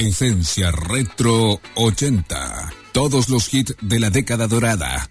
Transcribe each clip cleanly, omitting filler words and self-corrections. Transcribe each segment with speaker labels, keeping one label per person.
Speaker 1: Esencia Retro 80. Todos los hits de la década dorada.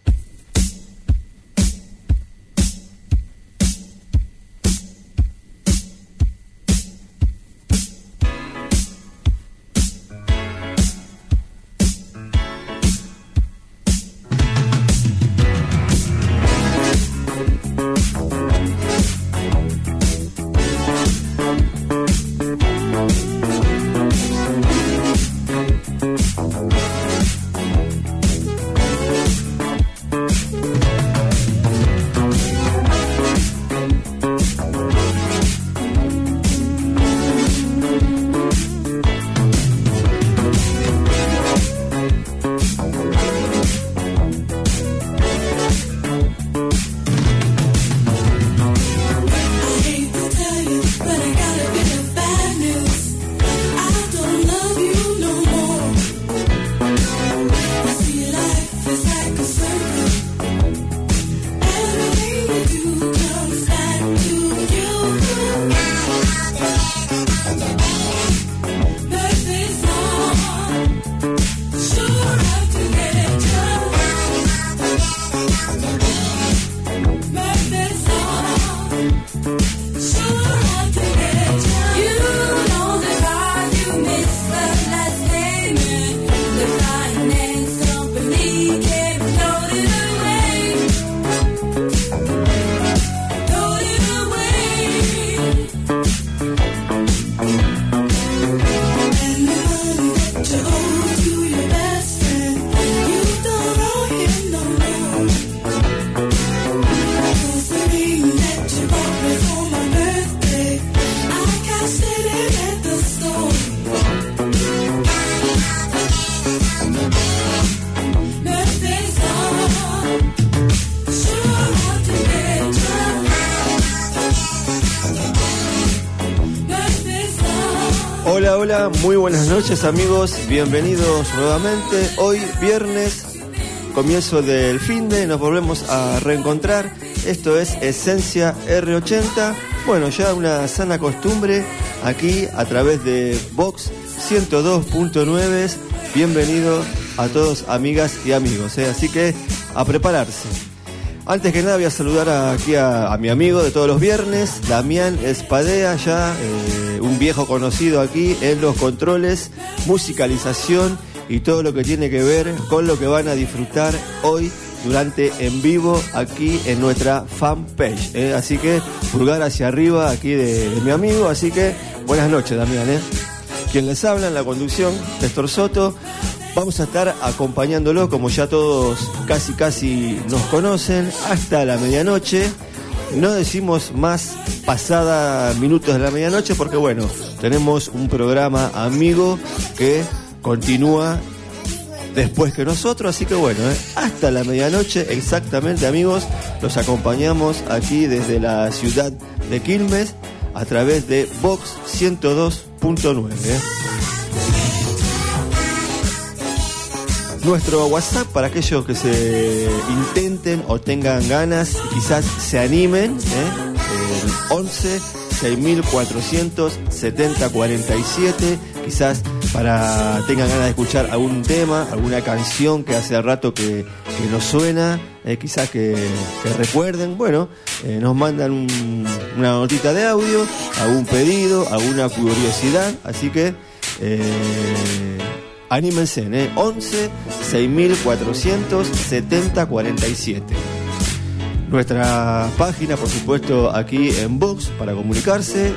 Speaker 2: Hola, muy buenas noches amigos, bienvenidos nuevamente. Hoy viernes, comienzo del finde, nos volvemos a reencontrar. Esto es Esencia R80. Bueno, ya una sana costumbre aquí a través de Vox 102.9. Bienvenido a todos amigas y amigos, así que a prepararse. Antes que nada voy a saludar aquí a mi amigo de todos los viernes, Damián Espadea, ya un viejo conocido aquí en los controles, musicalización y todo lo que tiene que ver con lo que van a disfrutar hoy durante en vivo aquí en nuestra fanpage. Así que pulgar hacia arriba aquí de mi amigo, así que buenas noches Damián. Quien les habla en la conducción, Néstor Soto. Vamos a estar acompañándolo, como ya todos casi nos conocen, hasta la medianoche. No decimos más pasada minutos de la medianoche porque, bueno, tenemos un programa amigo que continúa después que nosotros. Así que, bueno, hasta la medianoche exactamente, amigos. Los acompañamos aquí desde la ciudad de Quilmes a través de Vox 102.9. Nuestro WhatsApp para aquellos que se intenten o tengan ganas y quizás se animen, el 11 6400 7047, quizás para tengan ganas de escuchar algún tema, alguna canción que hace rato que nos suena, quizás que recuerden. Bueno, nos mandan una notita de audio, algún pedido, alguna curiosidad, así que anímense, 11 6400 7047. Nuestra página, por supuesto, aquí en Vox para comunicarse,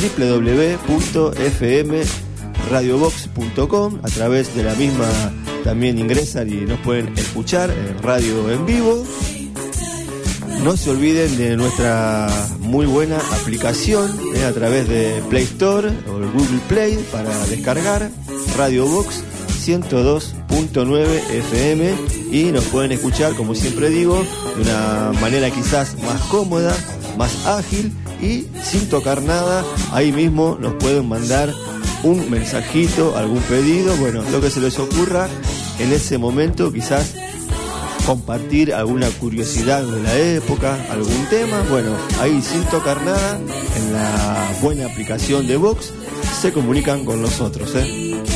Speaker 2: www.fmradiovox.com. A través de la misma también ingresan y nos pueden escuchar en radio en vivo. No se olviden de nuestra muy buena aplicación a través de Play Store o Google Play para descargar Radio Vox 102.9 FM y nos pueden escuchar, como siempre digo, de una manera quizás más cómoda, más ágil y sin tocar nada. Ahí mismo nos pueden mandar un mensajito, algún pedido, bueno, lo que se les ocurra en ese momento, quizás compartir alguna curiosidad de la época, algún tema, bueno, ahí sin tocar nada, en la buena aplicación de Vox, se comunican con nosotros,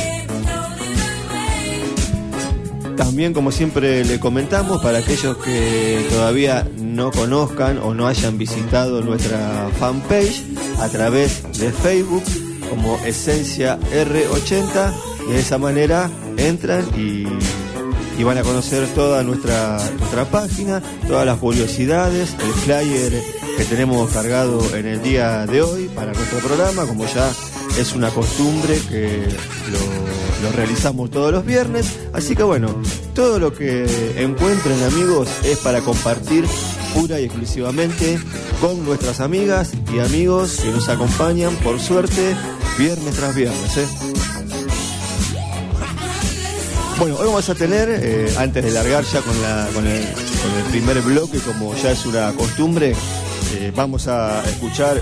Speaker 2: También, como siempre le comentamos, para aquellos que todavía no conozcan o no hayan visitado nuestra fanpage, a través de Facebook como Esencia R80, de esa manera entran y van a conocer toda nuestra página, todas las curiosidades, el flyer que tenemos cargado en el día de hoy para nuestro programa, como ya es una costumbre que lo realizamos todos los viernes. Así que bueno, todo lo que encuentren, amigos, es para compartir pura y exclusivamente con nuestras amigas y amigos que nos acompañan, por suerte, viernes tras viernes, ¿eh? Bueno, hoy vamos a tener, antes de largar ya con el primer bloque, como ya es una costumbre, vamos a escuchar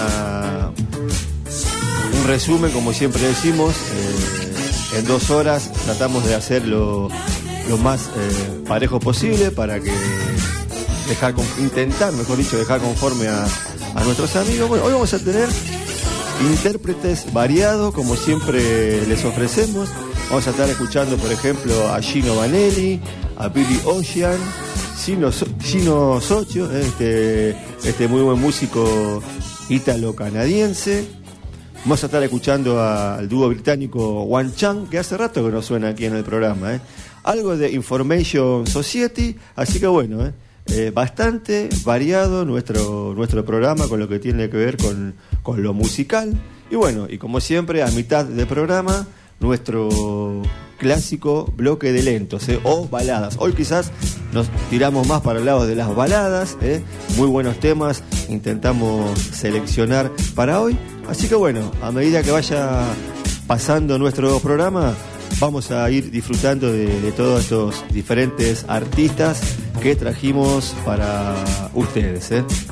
Speaker 2: un resumen, como siempre decimos. En 2 horas tratamos de hacer lo más parejo posible para que intentar dejar conforme a nuestros amigos. Bueno, hoy vamos a tener intérpretes variados, como siempre les ofrecemos. Vamos a estar escuchando, por ejemplo, a Gino Vanelli, a Billy Ocean, Gino Socio, este muy buen músico ítalo-canadiense. Vamos a estar escuchando al dúo británico One Chang, que hace rato que no suena aquí en el programa, algo de Information Society, así que bueno, bastante variado nuestro programa con lo que tiene que ver con lo musical. Y bueno, y como siempre, a mitad del programa, nuestro clásico bloque de lentos, o baladas. Hoy quizás nos tiramos más para el lado de las baladas, muy buenos temas intentamos seleccionar para hoy. Así que bueno, a medida que vaya pasando nuestro programa, vamos a ir disfrutando de todos estos diferentes artistas que trajimos para ustedes,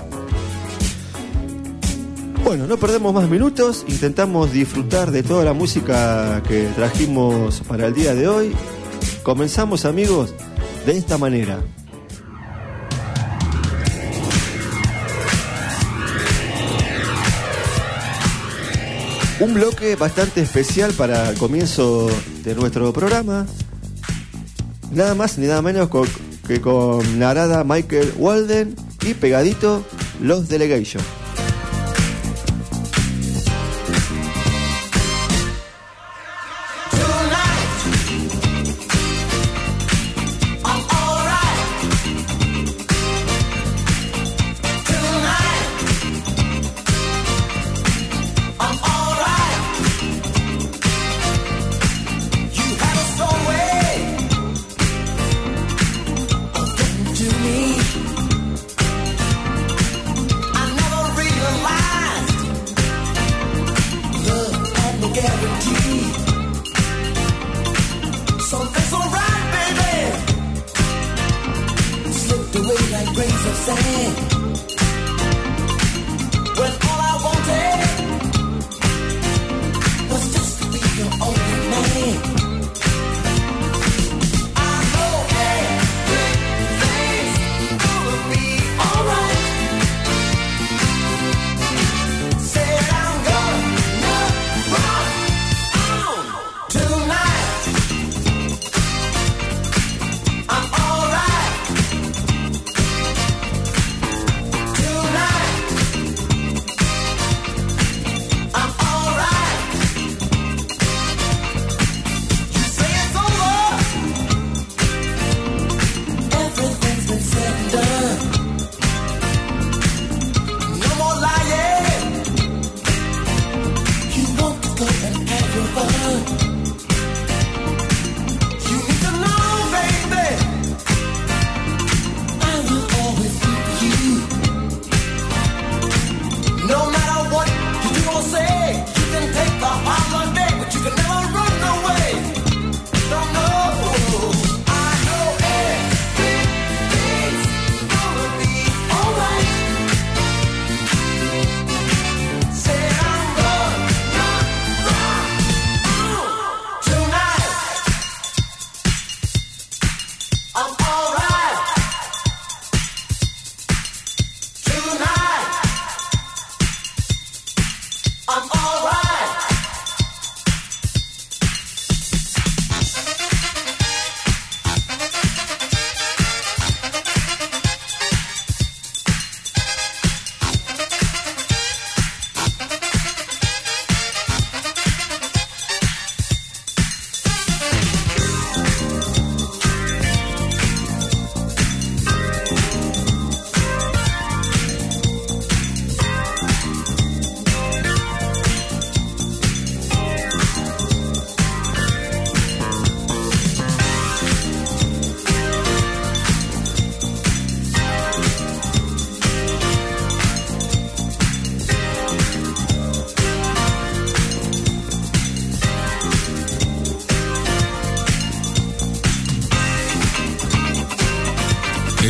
Speaker 2: Bueno, no perdemos más minutos, intentamos disfrutar de toda la música que trajimos para el día de hoy. Comenzamos, amigos, de esta manera. Un bloque bastante especial para el comienzo de nuestro programa. Nada más ni nada menos que con Narada Michael Walden y pegadito Los Delegation.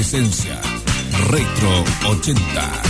Speaker 1: Esencia Retro 80.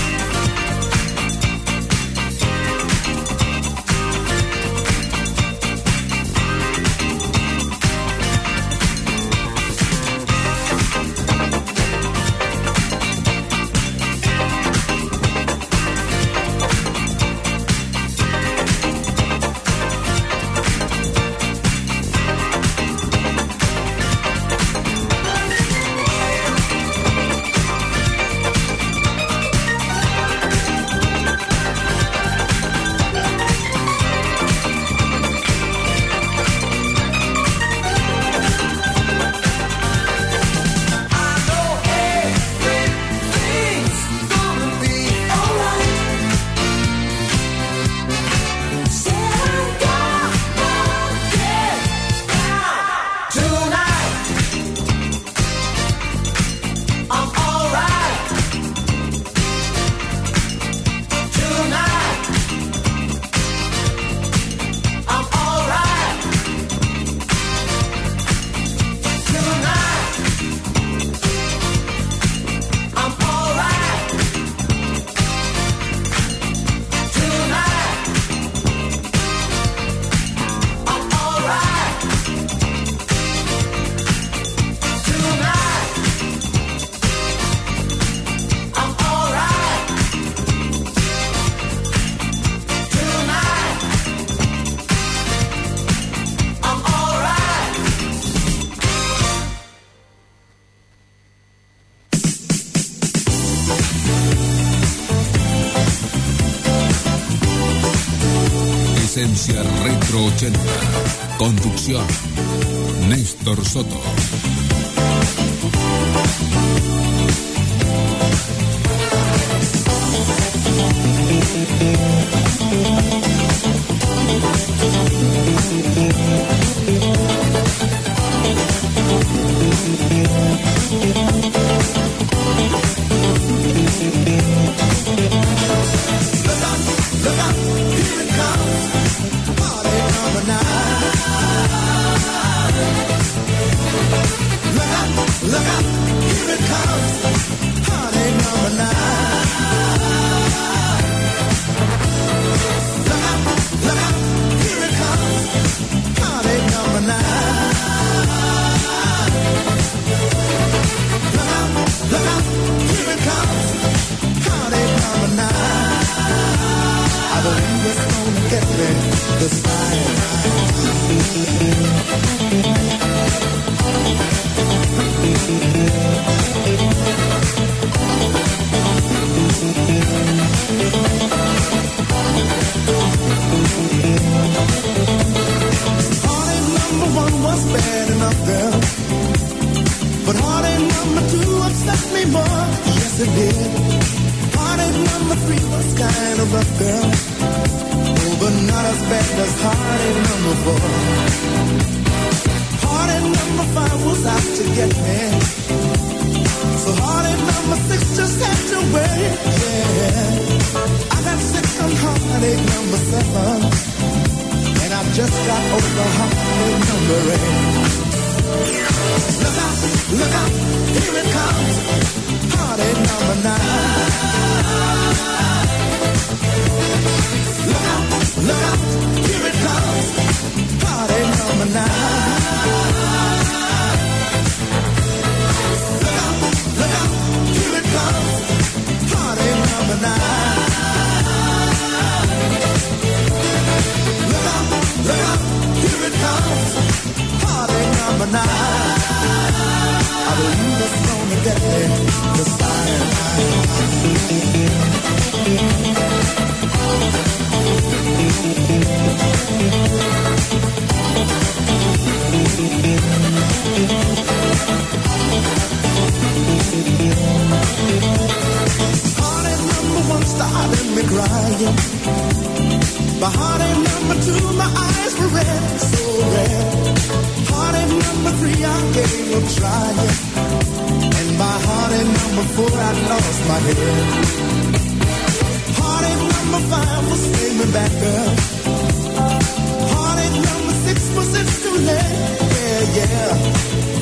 Speaker 1: Esencia Retro 80. Conducción: Néstor Soto.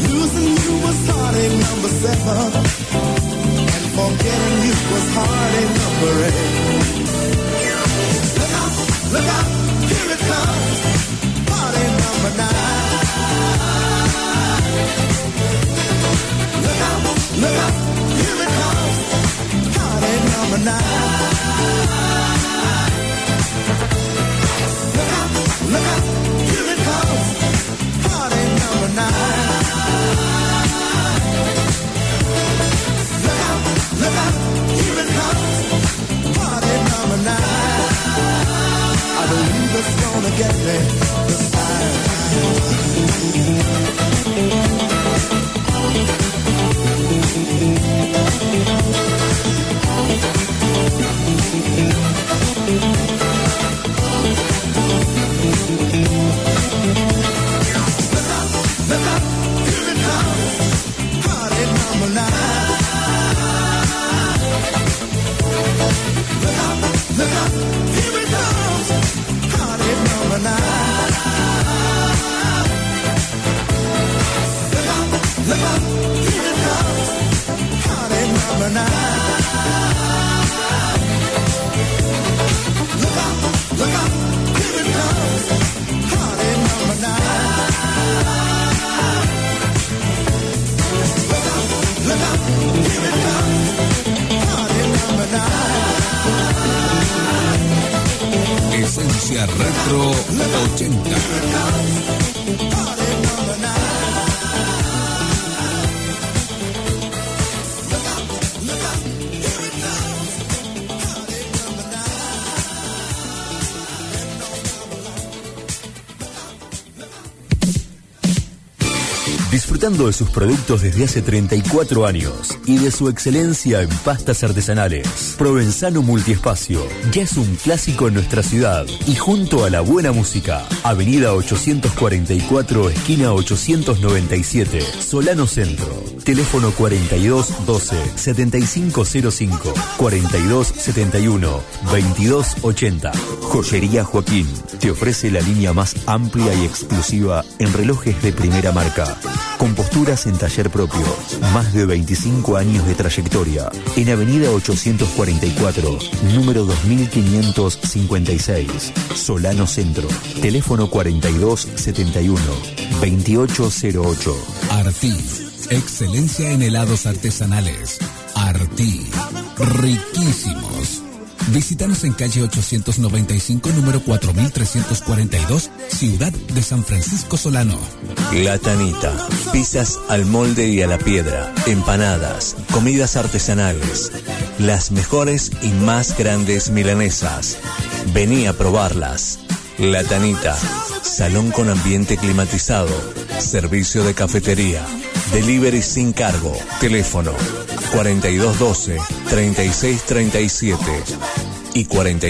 Speaker 3: Losing you was heartache number 7, and forgetting you was heartache number 8. Look out, here it comes, heartache number 9. Look out, here it comes, heartache number 9. Look out, here it comes, heartache number 9. Look out, here it comes, heartache number 9. I believe it's gonna get me this time. Look out, here it comes, heartache number 9. Look out, here it comes, heartache number 9. Look out, here it comes, heartache number 9. Look out, here it comes, heartache number 9. Look out, here it comes, heartache number 9.
Speaker 1: Esencia Retro 80.
Speaker 4: Disfrutando de sus productos desde hace 34 años y de su excelencia en pastas artesanales, Provenzano Multiespacio ya es un clásico en nuestra ciudad y junto a la buena música, Avenida 844, esquina 897, Solano Centro. Teléfono 4212-7505, 4271-2280. Joyería Joaquín te ofrece la línea más amplia y exclusiva en relojes de primera marca, con posturas en taller propio, más de 25 años de trayectoria. En Avenida 844, número 2556, Solano Centro. Teléfono 4271-2808.
Speaker 1: Artí, excelencia en helados artesanales. Artí, riquísimos. Visítanos en calle 895, número 4342, Ciudad de San Francisco Solano.
Speaker 4: La Tanita, pizzas al molde y a la piedra, empanadas, comidas artesanales, las mejores y más grandes milanesas. Vení a probarlas. La Tanita, salón con ambiente climatizado, servicio de cafetería, delivery sin cargo, teléfono 4212-3637 y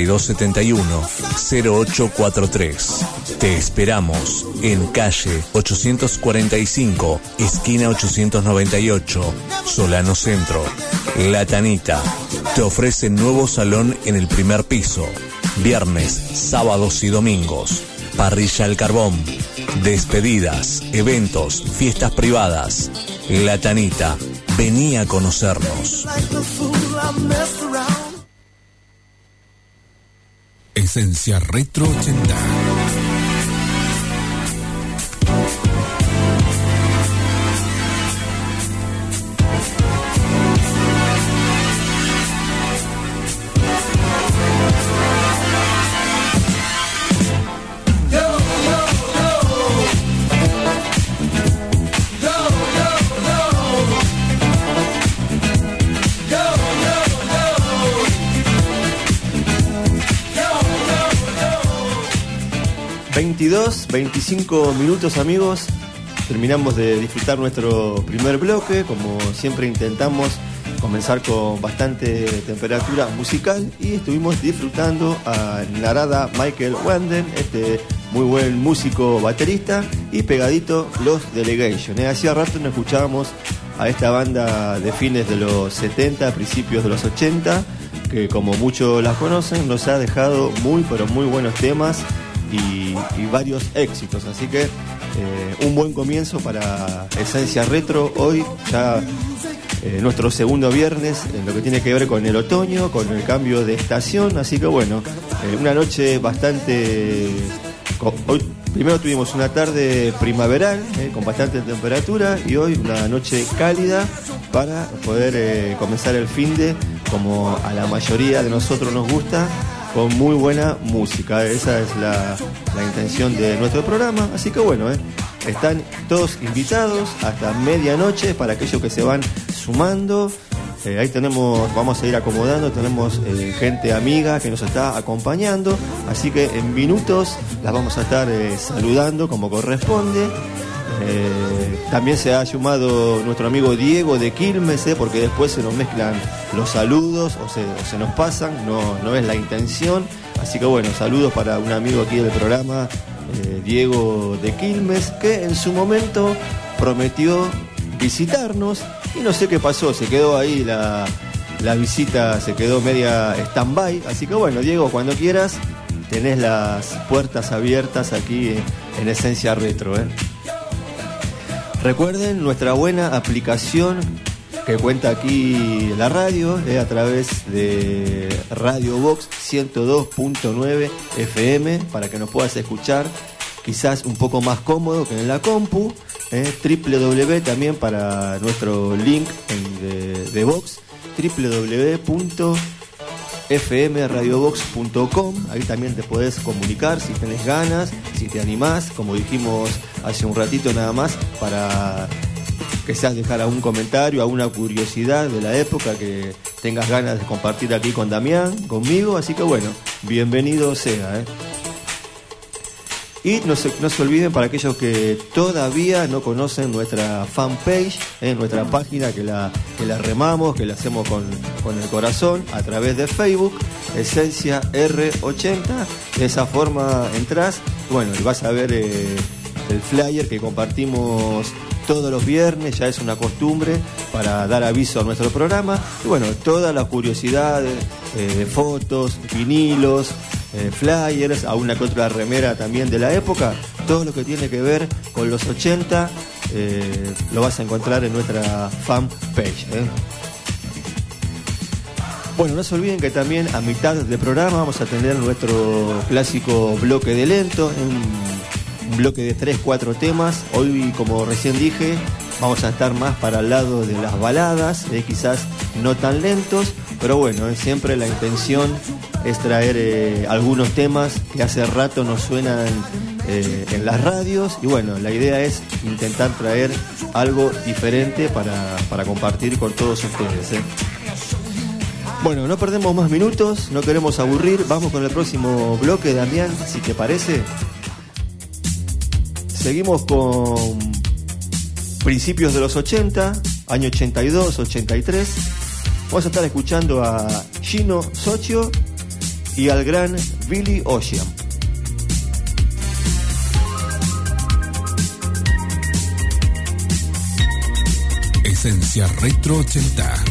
Speaker 4: 4271-0843. Te esperamos en calle 845, esquina 898, Solano Centro. La Tanita te ofrece nuevo salón en el primer piso, viernes, sábados y domingos, parrilla al carbón, despedidas, eventos, fiestas privadas. La Tanita, vení a conocernos.
Speaker 1: Esencia Retro 80.
Speaker 2: ...22, 25 minutos, amigos. Terminamos de disfrutar nuestro primer bloque. Como siempre intentamos comenzar con bastante temperatura musical. Y estuvimos disfrutando a Narada Michael Wenden, este muy buen músico baterista. Y pegadito los Delegation. Hacía rato no escuchábamos a esta banda de fines de los 70, principios de los 80, que como muchos la conocen, nos ha dejado muy pero muy buenos temas y varios éxitos, así que un buen comienzo para Esencia Retro. Hoy ya nuestro segundo viernes en lo que tiene que ver con el otoño, con el cambio de estación. Así que bueno, una noche bastante... Hoy primero tuvimos una tarde primaveral con bastante temperatura y hoy una noche cálida para poder comenzar el finde como a la mayoría de nosotros nos gusta, con muy buena música. Esa es la intención de nuestro programa. Así que bueno, están todos invitados hasta medianoche para aquellos que se van sumando. Ahí vamos a ir acomodando, tenemos gente amiga que nos está acompañando, así que en minutos las vamos a estar saludando como corresponde. También se ha sumado nuestro amigo Diego de Quilmes, porque después se nos mezclan los saludos o se nos pasan, no es la intención. Así que bueno, saludos para un amigo aquí del programa, Diego de Quilmes, que en su momento prometió visitarnos y no sé qué pasó, se quedó ahí la visita, se quedó media stand-by. Así que bueno, Diego, cuando quieras tenés las puertas abiertas aquí en Esencia Retro. Recuerden nuestra buena aplicación que cuenta aquí la radio, a través de Radio Box 102.9 FM, para que nos puedas escuchar quizás un poco más cómodo que en la compu. www también para nuestro link de Box, www.fmradiobox.com. Ahí también te podés comunicar si tenés ganas, si te animás, como dijimos hace un ratito nada más, para que seas dejar algún comentario, alguna curiosidad de la época que tengas ganas de compartir aquí con Damián, conmigo. Así que bueno, bienvenido sea. Y no se olviden, para aquellos que todavía no conocen nuestra fanpage, nuestra página que la remamos, que la hacemos con el corazón a través de Facebook, Esencia R80. De esa forma entras, bueno, y vas a ver el flyer que compartimos todos los viernes, ya es una costumbre para dar aviso a nuestro programa. Y bueno, todas las curiosidades, fotos, vinilos, flyers, a una que otra remera también de la época, todo lo que tiene que ver con los 80 lo vas a encontrar en nuestra fanpage. Bueno, no se olviden que también a mitad del programa vamos a tener nuestro clásico bloque de lento, un bloque de 3-4 temas. Hoy, como recién dije, vamos a estar más para el lado de las baladas, quizás no tan lentos, pero bueno, siempre la intención es traer algunos temas que hace rato nos suenan en las radios, y bueno, la idea es intentar traer algo diferente para compartir con todos ustedes. Bueno, no perdemos más minutos, no queremos aburrir, vamos con el próximo bloque, Damián, si te parece. Seguimos con principios de los 80, año 82, 83. Vamos a estar escuchando a Gino Socio y al gran Billy Ocean.
Speaker 1: Esencia Retro 80.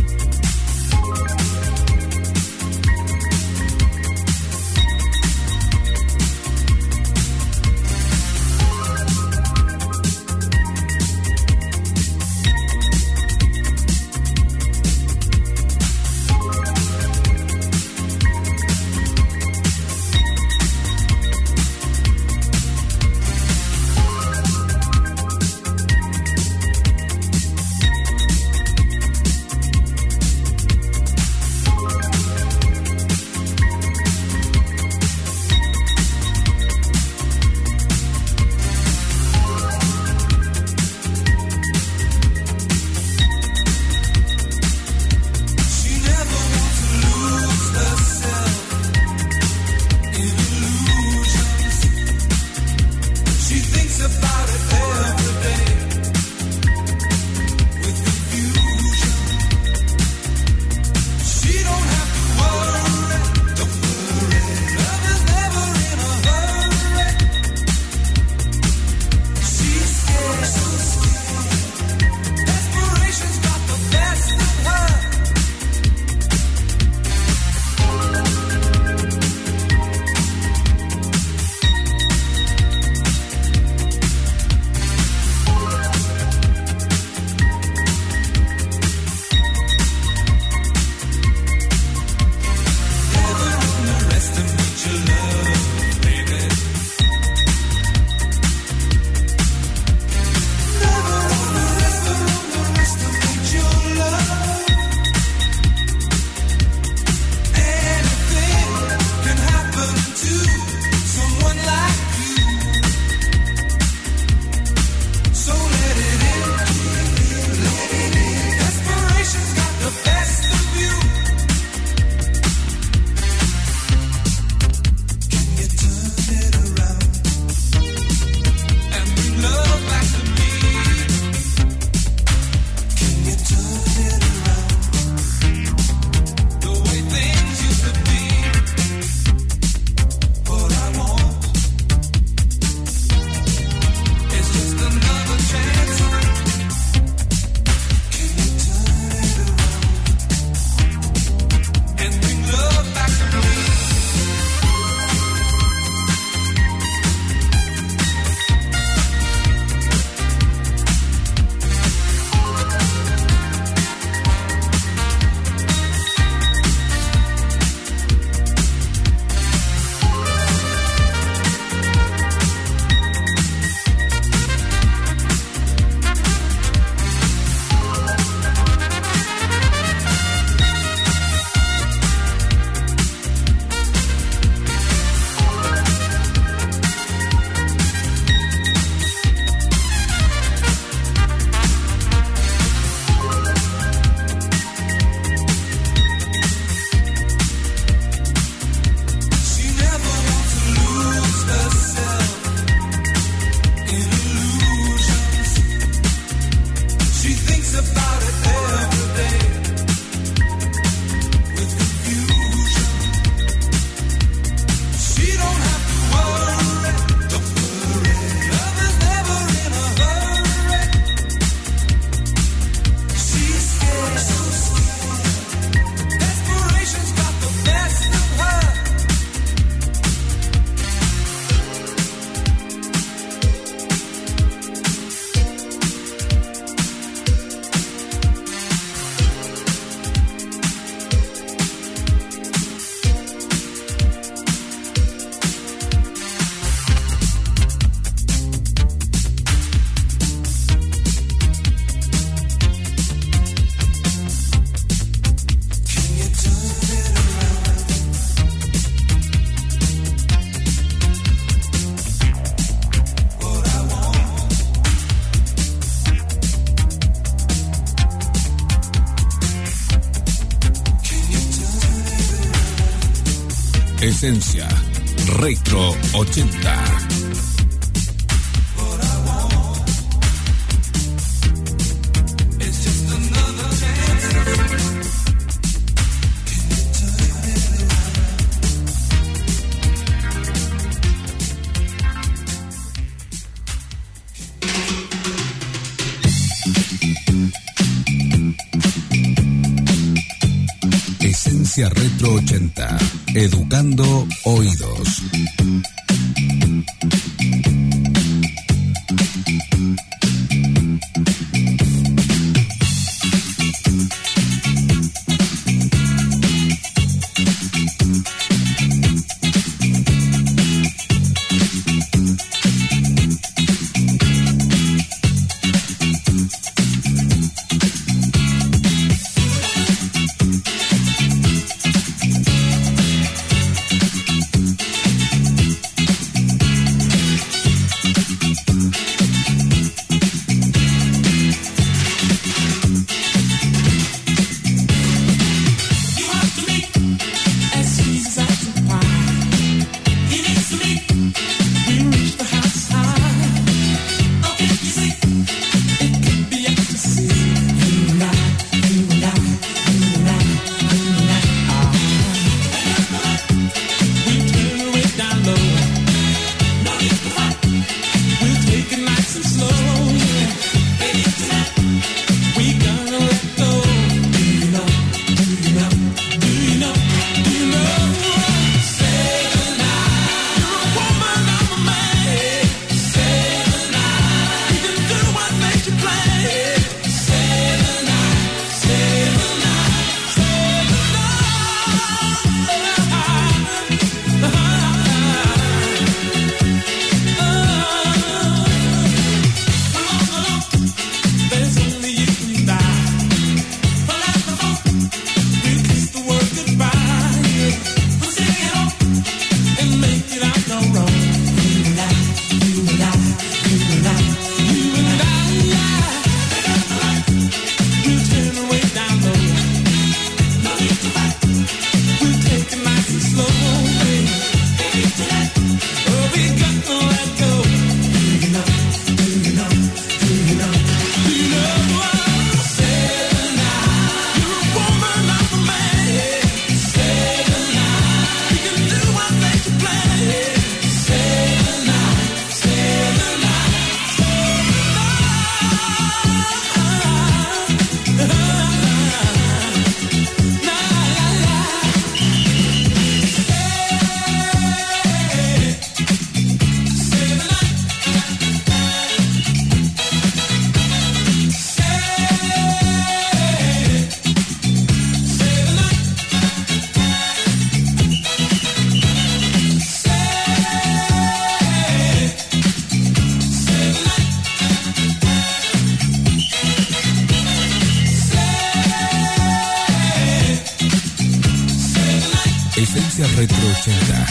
Speaker 1: Esencia Retro 80. Esencia Retro 80, educando oídos. Esencia Retro 80.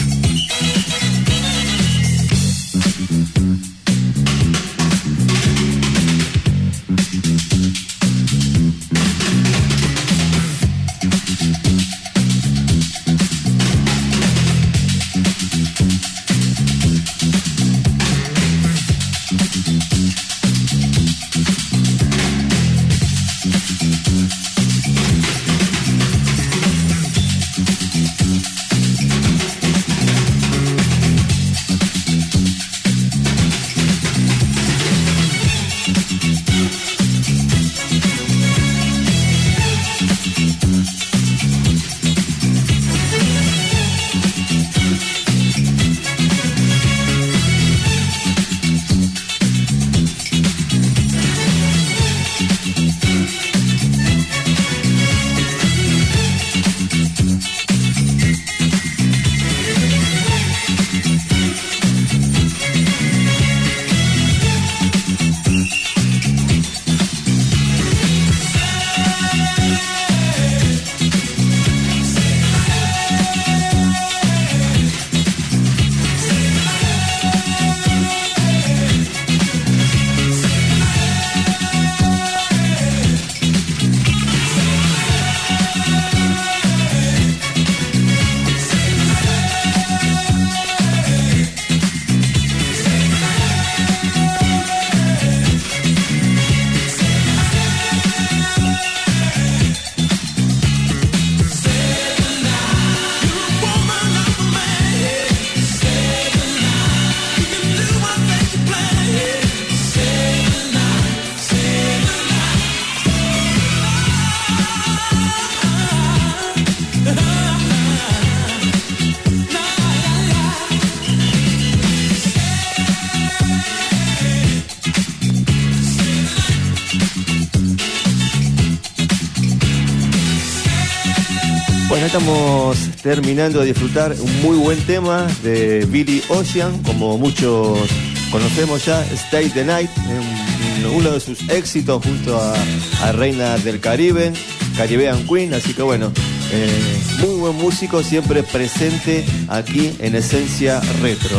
Speaker 2: Bueno, estamos terminando de disfrutar un muy buen tema de Billy Ocean, como muchos conocemos ya, Stay the Night, uno de sus éxitos junto a Reina del Caribe, Caribbean Queen, así que bueno, muy buen músico, siempre presente aquí en Esencia Retro.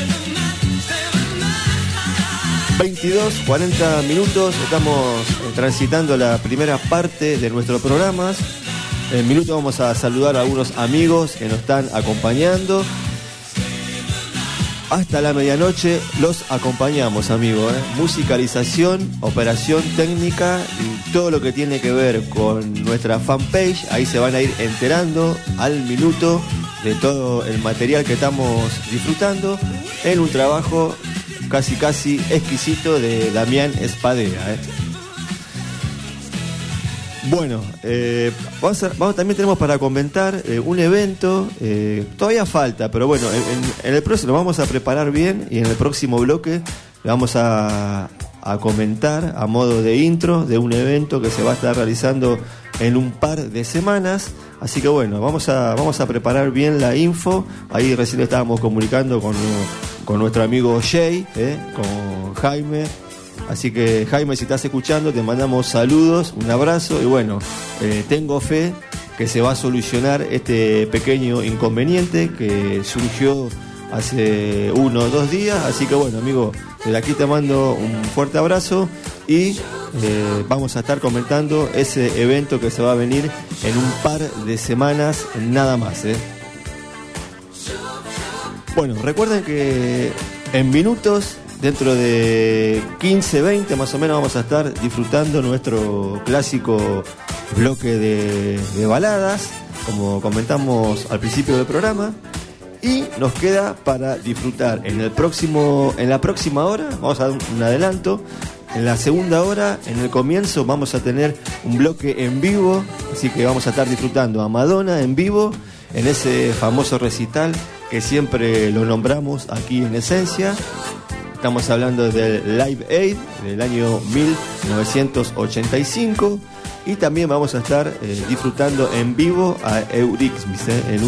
Speaker 2: 22:40 minutos, estamos transitando la primera parte de nuestro programa. En minutos vamos a saludar a algunos amigos que nos están acompañando. Hasta la medianoche los acompañamos, amigos. Musicalización, operación técnica y todo lo que tiene que ver con nuestra fanpage. Ahí se van a ir enterando al minuto de todo el material que estamos disfrutando en un trabajo casi exquisito de Damián Espadea. Bueno, también tenemos para comentar un evento, todavía falta, pero bueno, en el próximo lo vamos a preparar bien y en el próximo bloque le vamos a comentar a modo de intro de un evento que se va a estar realizando en un par de semanas. Así que bueno, vamos a preparar bien la info. Ahí recién estábamos comunicando con nuestro amigo Jay, con Jaime. Así que Jaime, si estás escuchando, te mandamos saludos, un abrazo y bueno, tengo fe que se va a solucionar este pequeño inconveniente que surgió hace 1 o 2 días. Así que bueno, amigo, desde aquí te mando un fuerte abrazo y vamos a estar comentando ese evento que se va a venir en un par de semanas nada más. Bueno, recuerden que en minutos, dentro de 15, 20 más o menos, vamos a estar disfrutando nuestro clásico bloque de baladas, como comentamos al principio del programa. Y nos queda para disfrutar en la próxima hora, vamos a dar un adelanto. En la segunda hora, en el comienzo, vamos a tener un bloque en vivo, así que vamos a estar disfrutando a Madonna en vivo, en ese famoso recital que siempre lo nombramos aquí en Esencia. Estamos hablando del Live Aid del año 1985 y también vamos a estar disfrutando en vivo a Eurythmics en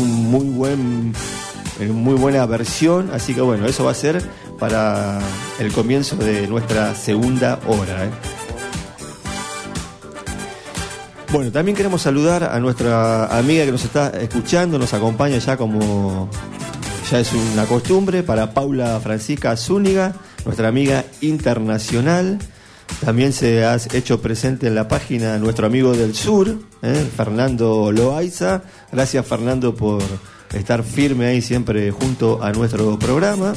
Speaker 2: muy buena versión. Así que bueno, eso va a ser para el comienzo de nuestra segunda hora. Bueno, también queremos saludar a nuestra amiga que nos está escuchando, nos acompaña ya como ya es una costumbre, para Paula Francisca Zúñiga, nuestra amiga internacional. También se ha hecho presente en la página nuestro amigo del sur, Fernando Loaiza. Gracias, Fernando, por estar firme ahí siempre junto a nuestro programa.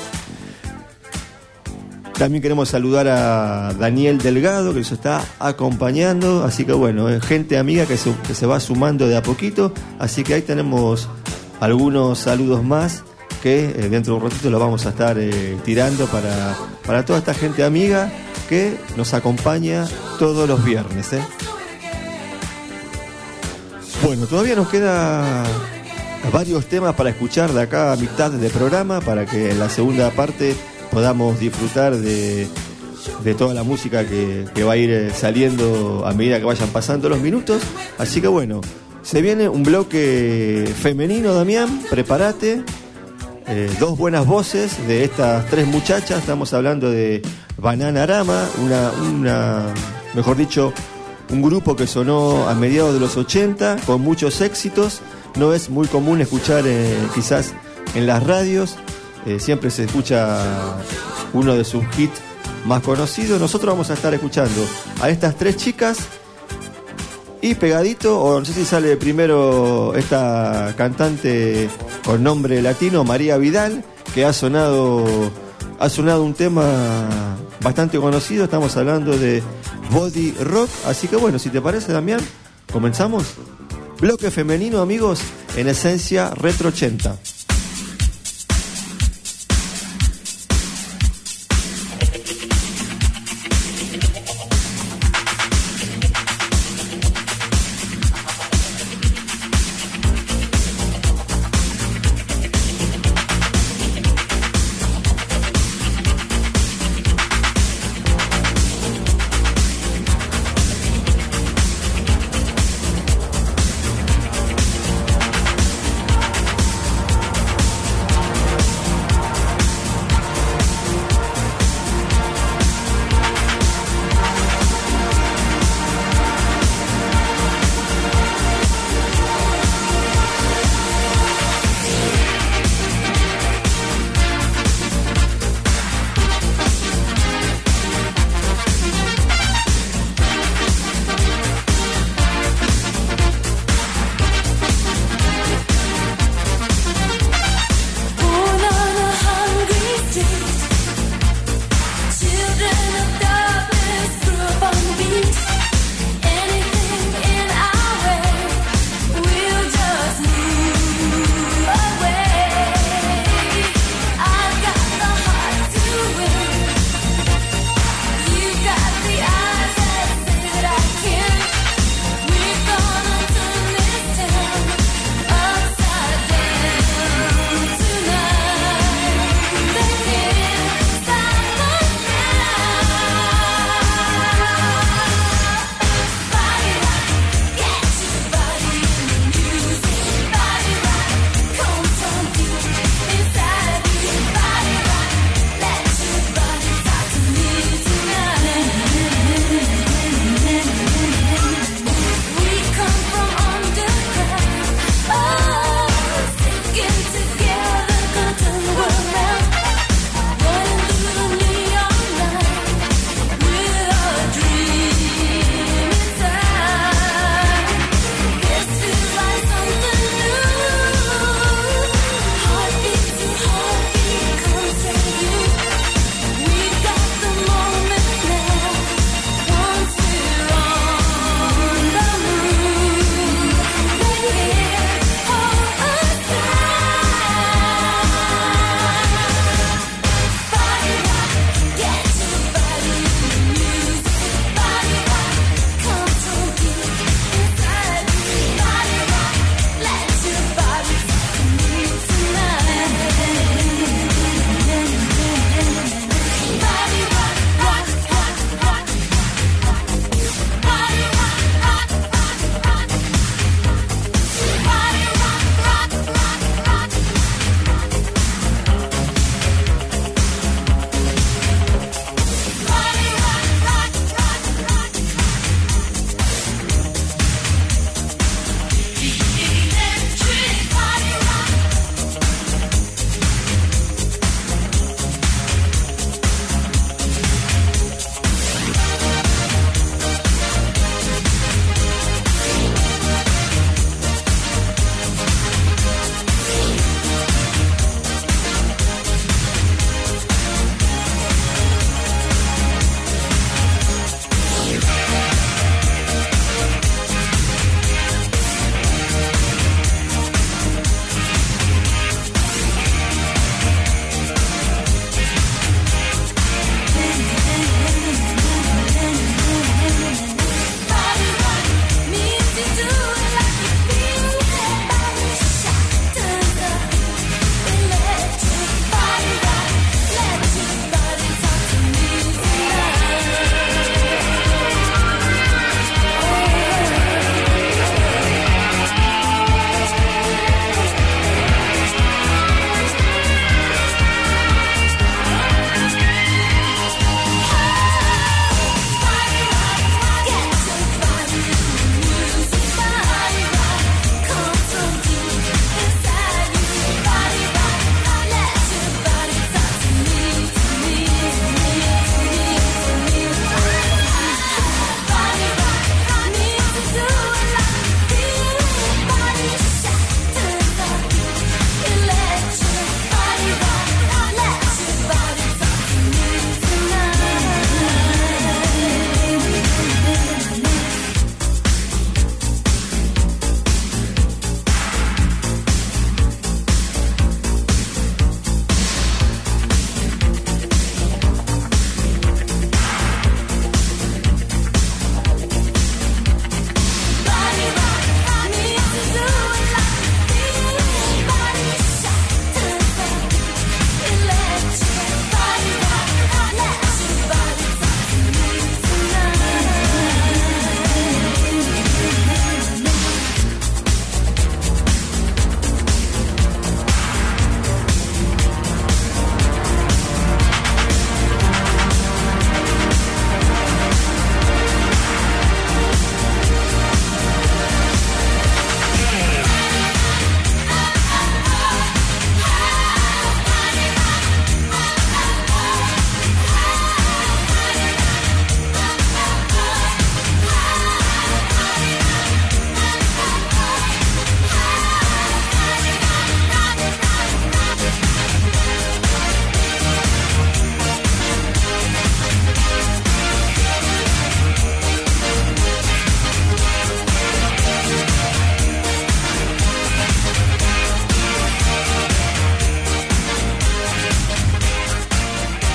Speaker 2: También queremos saludar a Daniel Delgado, que nos está acompañando. Así que bueno, gente amiga que se va sumando de a poquito. Así que ahí tenemos algunos saludos más que dentro de un ratito los vamos a estar tirando para toda esta gente amiga que nos acompaña todos los viernes. Bueno, todavía nos queda varios temas para escuchar de acá a mitad del programa, para que en la segunda parte podamos disfrutar de toda la música que va a ir saliendo a medida que vayan pasando los minutos. Así que bueno, se viene un bloque femenino, Damián, prepárate. 2 buenas voces de estas 3 muchachas. Estamos hablando de Bananarama, mejor dicho, un grupo que sonó a mediados de los 80 con muchos éxitos. No es muy común escuchar quizás en las radios, siempre se escucha uno de sus hits más conocidos. Nosotros vamos a estar escuchando a estas 3 chicas y pegadito, o no sé si sale primero esta cantante con nombre latino, María Vidal, que ha sonado un tema bastante conocido. Estamos hablando de Body Rock. Así que bueno, si te parece, Damián, comenzamos. Bloque femenino, amigos, en Esencia Retro 80.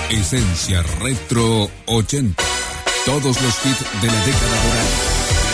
Speaker 1: Esencia Retro 80. Todos los hits de la década dorada.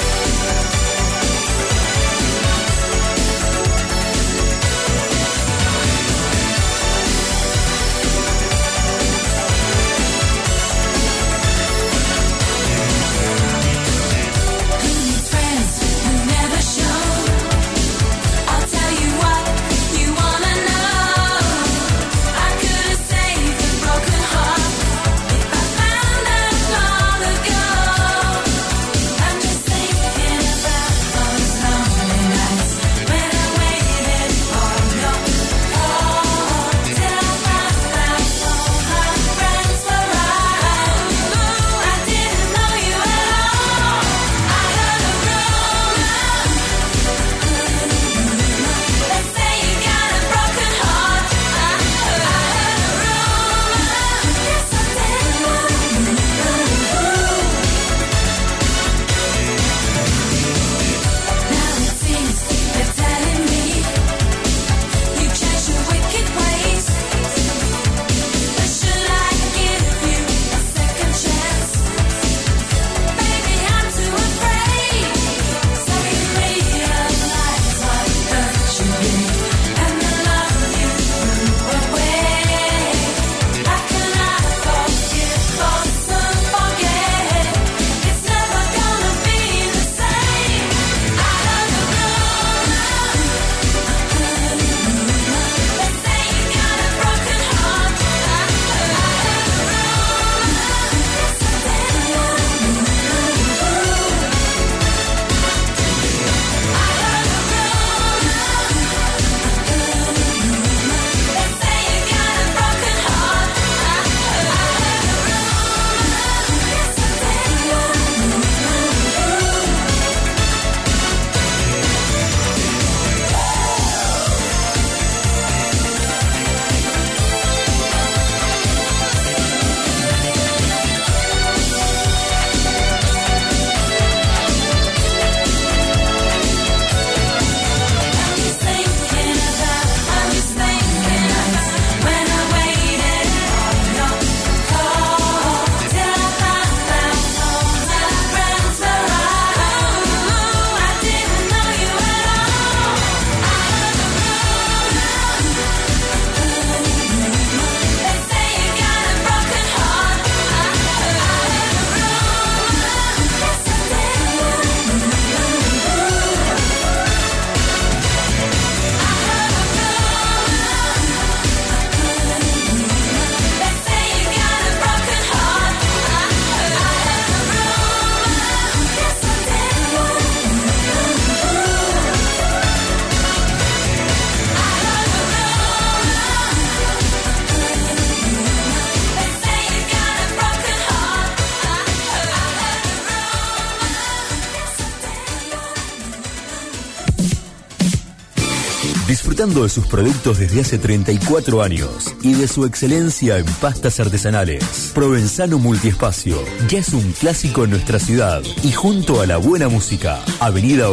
Speaker 5: Disfrutando de sus productos desde hace 34 años y de su excelencia en pastas artesanales. Provenzano Multiespacio ya es un clásico en nuestra ciudad y junto a la buena música. Avenida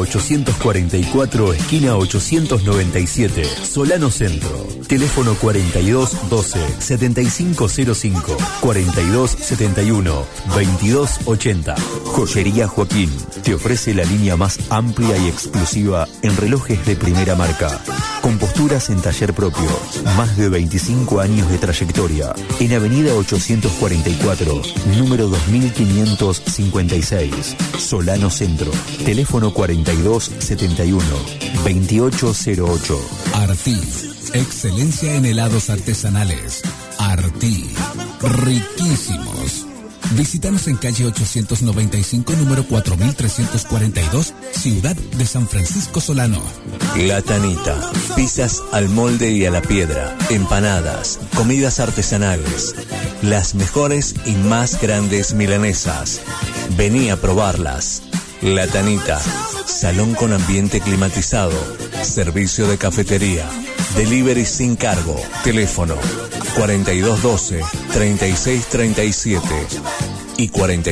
Speaker 5: 844, esquina 897, Solano Centro. Teléfono 4212-7505, 4271-2280. Joyería Joaquín te ofrece la línea más amplia y exclusiva en relojes de primera marca. Con posturas en taller propio, más de 25 años de trayectoria. En Avenida 844, número 2556, Solano Centro. Teléfono 4271-2808.
Speaker 1: Artí, excelencia en helados artesanales. Artí, riquísimos. Visítanos en calle 895, número 4342, Ciudad de San Francisco Solano.
Speaker 4: La Tanita, pizzas al molde y a la piedra, empanadas, comidas artesanales, las mejores y más grandes milanesas. Vení a probarlas. La Tanita, salón con ambiente climatizado, servicio de cafetería, delivery sin cargo, teléfono 4212-3637. y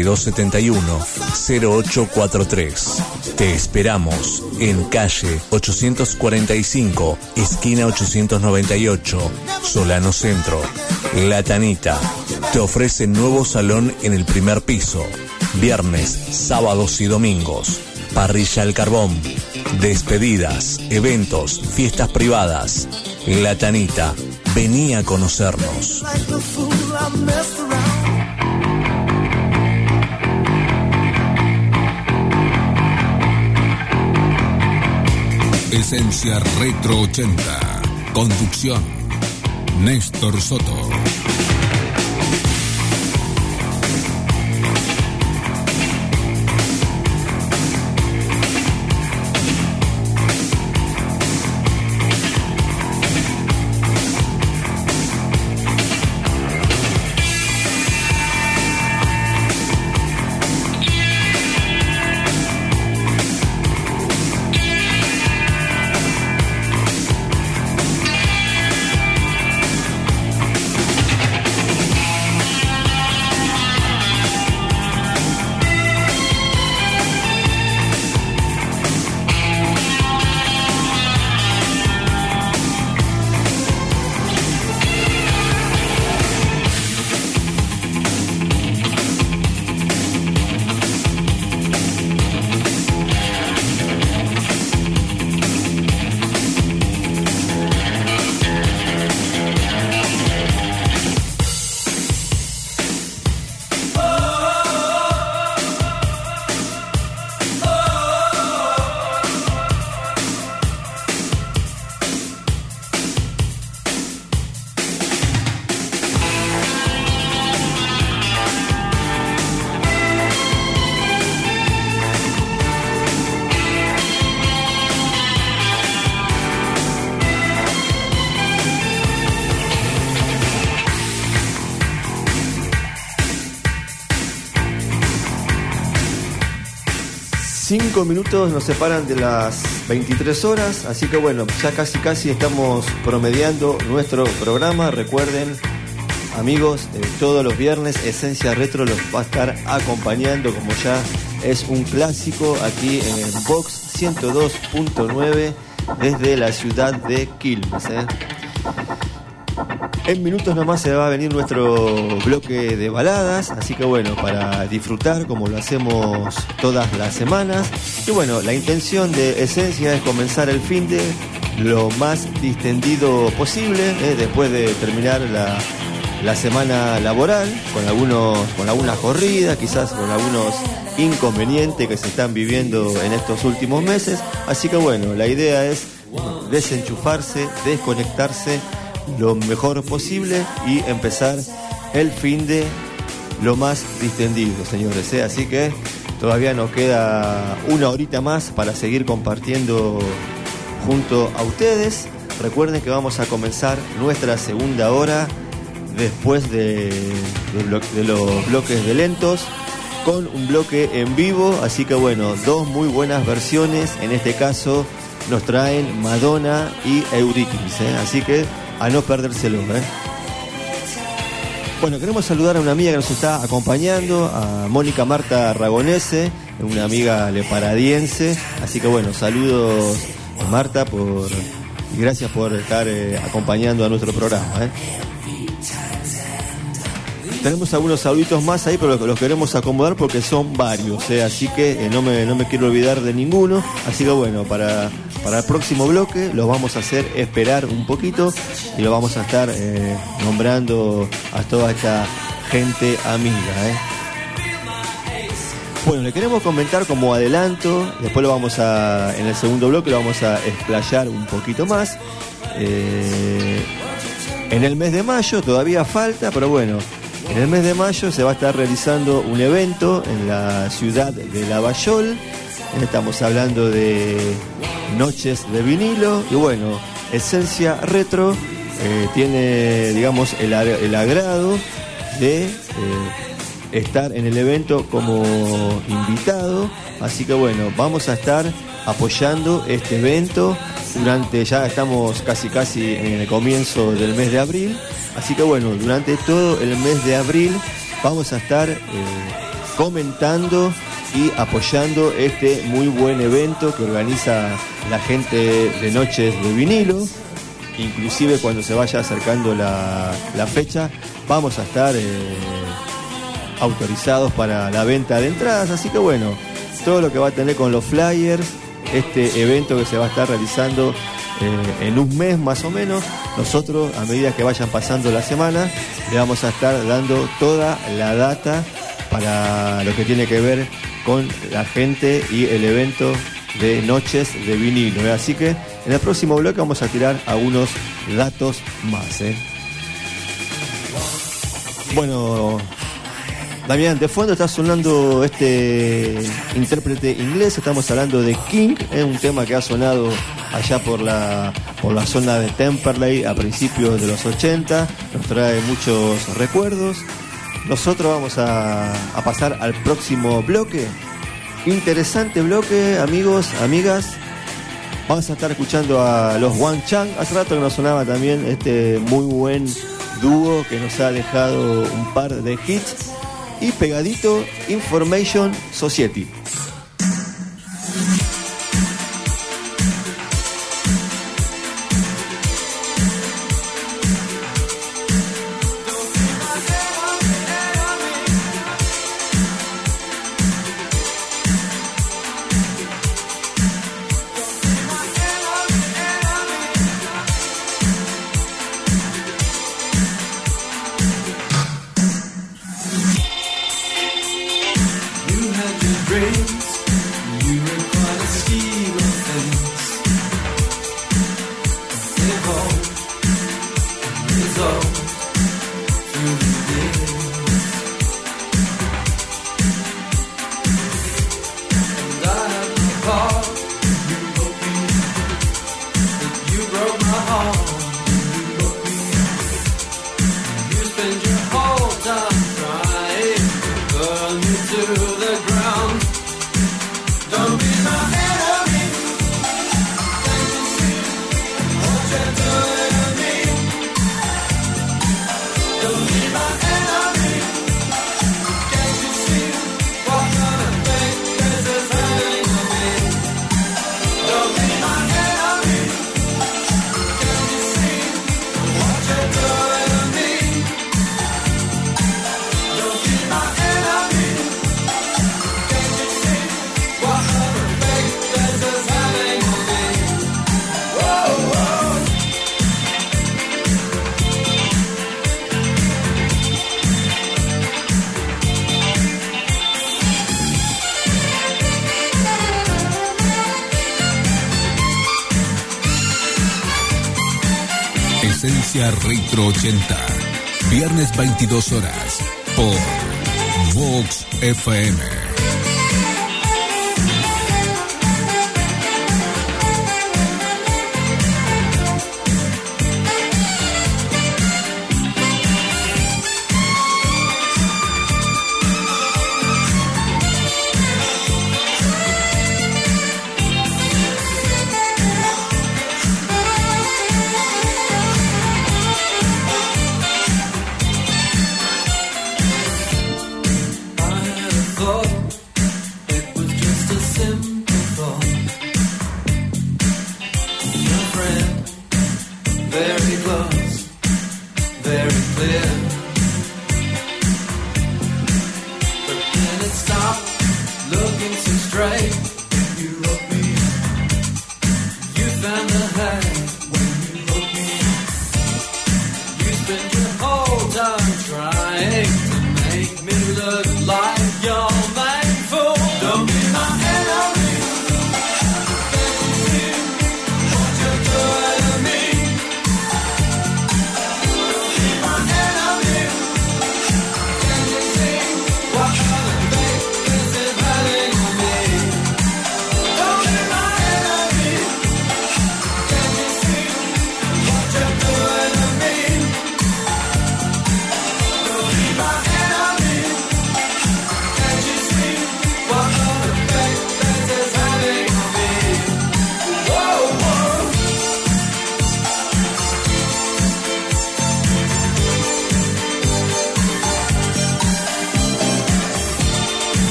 Speaker 4: 4271-0843. Te esperamos en calle 845, esquina 898, Solano Centro. La Tanita te ofrece nuevo salón en el primer piso, viernes, sábados y domingos, parrilla al carbón, despedidas, eventos, fiestas privadas. La Tanita, vení a conocernos.
Speaker 1: Esencia Retro 80. Conducción: Néstor Soto.
Speaker 2: Cinco minutos nos separan de las 23 horas, así que bueno, ya casi estamos promediando nuestro programa. Recuerden, amigos, todos los viernes Esencia Retro los va a estar acompañando, como ya es un clásico, aquí en Vox 102.9 desde la ciudad de Quilmes. En minutos nomás se va a venir nuestro bloque de baladas, así que bueno, para disfrutar como lo hacemos todas las semanas. Y bueno, la intención de Esencia es comenzar el finde lo más distendido posible, después de terminar la semana laboral, con algunas corridas, quizás con algunos inconvenientes que se están viviendo en estos últimos meses. Así que bueno, la idea es desenchufarse, desconectarse lo mejor posible y empezar el finde lo más distendido, señores. Así que todavía nos queda una horita más para seguir compartiendo junto a ustedes. Recuerden que vamos a comenzar nuestra segunda hora después de los bloques de lentos con un bloque en vivo. Así que bueno, dos muy buenas versiones. En este caso nos traen Madonna y Eurythmics, Así que a no perdérselo, Bueno, queremos saludar a una amiga que nos está acompañando, a Mónica Marta Ragonese, una amiga leparadiense. Así que bueno, saludos, Marta, y gracias por estar acompañando a nuestro programa, Tenemos algunos saluditos más ahí, pero los queremos acomodar porque son varios, así que no me quiero olvidar de ninguno. Así que bueno, para el próximo bloque los vamos a hacer esperar un poquito y lo vamos a estar nombrando a toda esta gente amiga. Bueno, le queremos comentar como adelanto, después en el segundo bloque lo vamos a explayar un poquito más. En el mes de mayo todavía falta, pero bueno, en el mes de mayo se va a estar realizando un evento en la ciudad de Lavallol. Estamos hablando de noches de vinilo. Y bueno, Esencia Retro tiene, digamos, el agrado de estar en el evento como invitado. Así que bueno, vamos a estar apoyando este evento ya estamos casi en el comienzo del mes de abril. Así que bueno, durante todo el mes de abril vamos a estar comentando y apoyando este muy buen evento que organiza la gente de Noches de Vinilo. Inclusive cuando se vaya acercando la fecha, vamos a estar autorizados para la venta de entradas. Así que bueno, todo lo que va a tener con los flyers, este evento que se va a estar realizando en un mes más o menos, nosotros a medida que vayan pasando la semana le vamos a estar dando toda la data para lo que tiene que ver con la gente y el evento de Noches de Vinilo. Así que en el próximo bloque vamos a tirar algunos datos más. Bueno, Damián, de fondo está sonando este intérprete inglés. Estamos hablando de King, es un tema que ha sonado allá por la zona de Temperley a principios de los 80, nos trae muchos recuerdos. Nosotros vamos a pasar al próximo bloque. Interesante bloque, amigos, amigas. Vamos a estar escuchando a los One Chang. Hace rato que nos sonaba también este muy buen dúo que nos ha dejado un par de hits. Y pegadito, Information Society.
Speaker 1: Esencia Retro 80, viernes 22 horas, por Vox FM.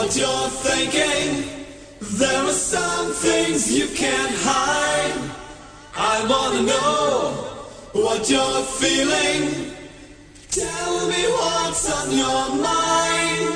Speaker 3: what you're thinking. There are some things you can't hide. I wanna know what you're feeling. Tell me what's on your mind.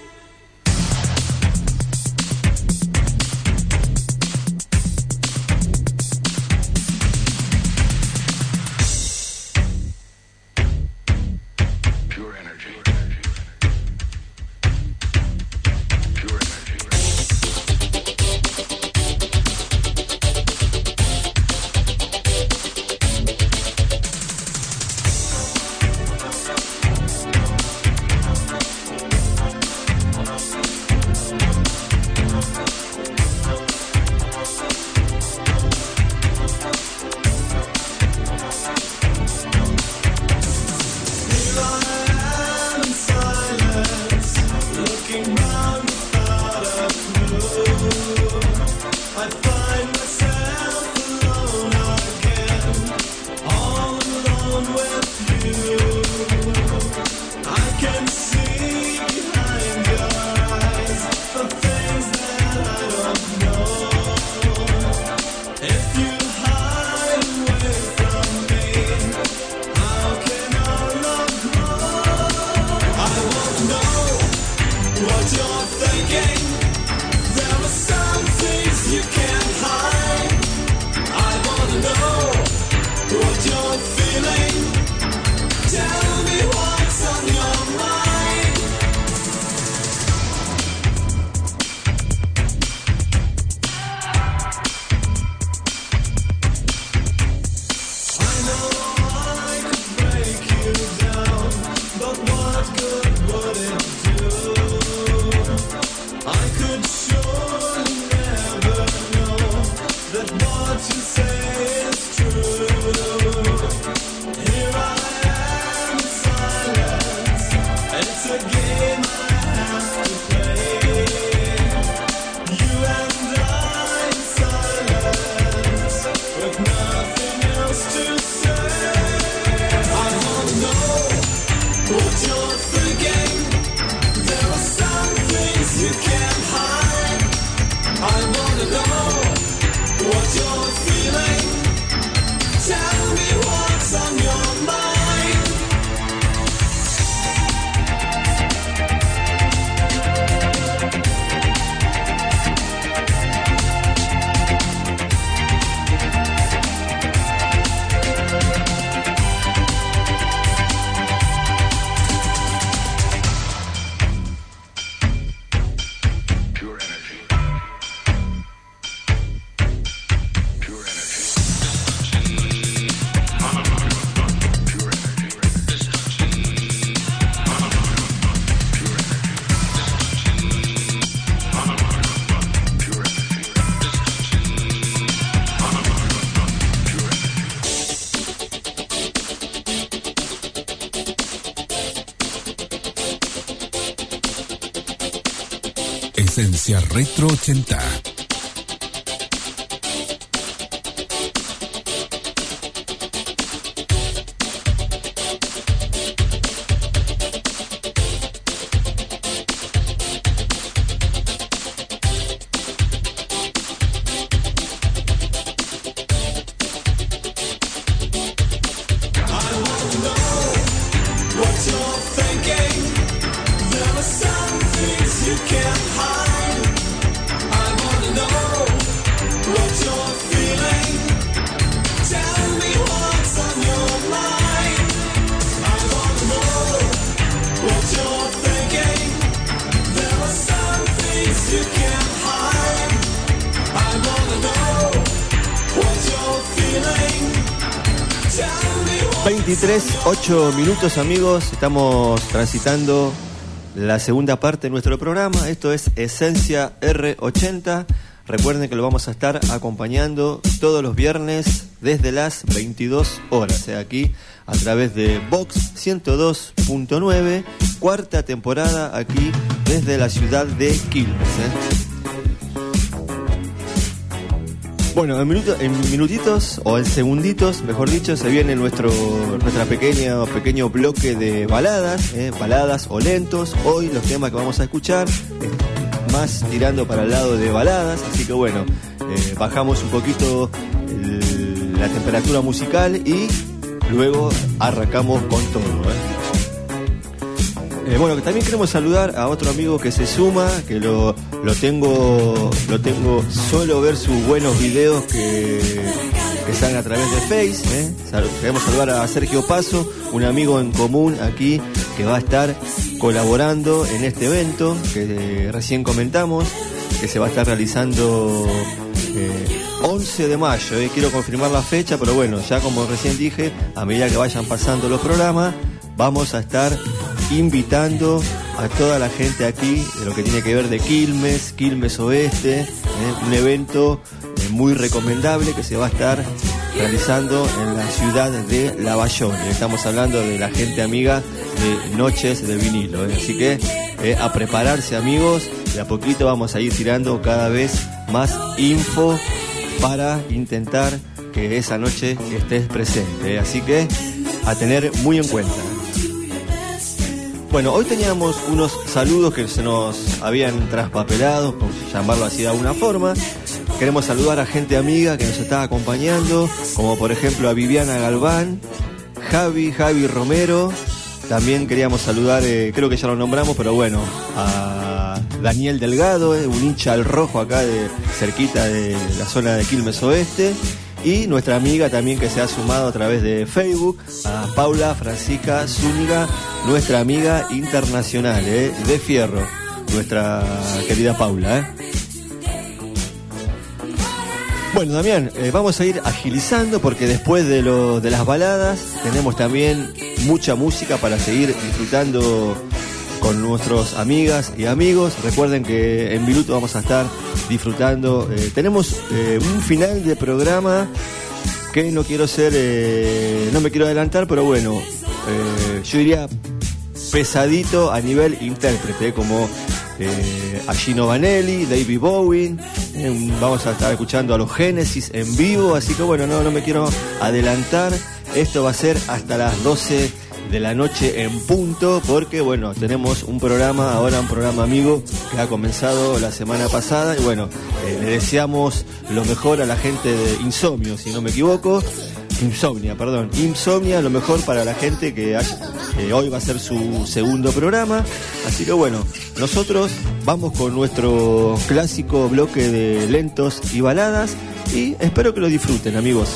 Speaker 1: Esencia Retro 80.
Speaker 3: You can't hide. I wanna know what you're feeling.
Speaker 2: 23:08 minutos, amigos. Estamos transitando la segunda parte de nuestro programa. Esto es Esencia R80. Recuerden que lo vamos a estar acompañando todos los viernes desde las 22 horas, aquí a través de Vox 102.9, cuarta temporada aquí desde la ciudad de Quilmes. Bueno, en minutitos, o en segunditos, mejor dicho, se viene nuestro pequeño bloque de baladas, baladas o lentos. Hoy los temas que vamos a escuchar más tirando para el lado de baladas, así que bueno, bajamos un poquito la temperatura musical y luego arrancamos con todo, bueno, también queremos saludar a otro amigo que se suma, que lo tengo, suelo ver sus buenos videos que salen a través de Face. Queremos saludar a Sergio Paso, un amigo en común aquí que va a estar colaborando en este evento que recién comentamos, que se va a estar realizando 11 de mayo. Quiero confirmar la fecha, pero bueno, ya como recién dije, a medida que vayan pasando los programas, vamos a estar invitando a toda la gente aquí de lo que tiene que ver de Quilmes Oeste, un evento muy recomendable que se va a estar realizando en la ciudad de Lavallón. Estamos hablando de la gente amiga de Noches de Vinilo, así que a prepararse, amigos, de a poquito vamos a ir tirando cada vez más info para intentar que esa noche estés presente, así que a tener muy en cuenta. Bueno, hoy teníamos unos saludos que se nos habían traspapelado, por llamarlo así de alguna forma. Queremos saludar a gente amiga que nos está acompañando, como por ejemplo a Viviana Galván, Javi Romero. También queríamos saludar, creo que ya lo nombramos, pero bueno, a Daniel Delgado, un hincha al rojo acá cerquita de la zona de Quilmes Oeste. Y nuestra amiga también que se ha sumado a través de Facebook, a Paula Francisca Zúñiga, nuestra amiga internacional, de fierro, nuestra querida Paula. Bueno, Damián, vamos a ir agilizando porque después de las baladas tenemos también mucha música para seguir disfrutando con nuestras amigas y amigos. Recuerden que en minuto vamos a estar disfrutando. Tenemos un final de programa que no me quiero adelantar, pero bueno, yo diría pesadito a nivel intérprete, como a Gino Vanelli, David Bowie. Vamos a estar escuchando a los Genesis en vivo, así que bueno, no me quiero adelantar. Esto va a ser hasta las 12 de la noche en punto, porque bueno, tenemos un programa amigo que ha comenzado la semana pasada y bueno, le deseamos lo mejor a la gente de Insomnia, lo mejor para la gente que hoy va a ser su segundo programa, así que bueno, nosotros vamos con nuestro clásico bloque de lentos y baladas y espero que lo disfruten, amigos.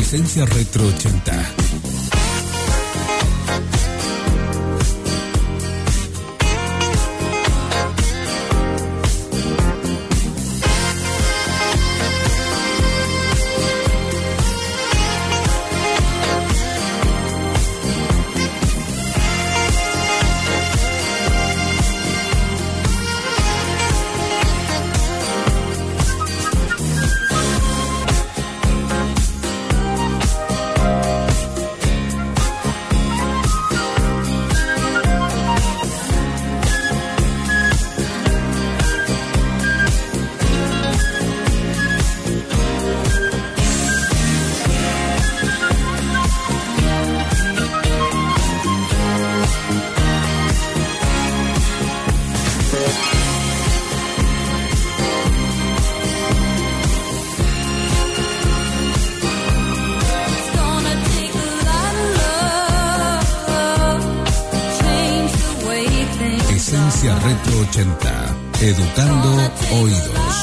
Speaker 1: Esencia Retro 80. Esencia Retro 80, educando oídos.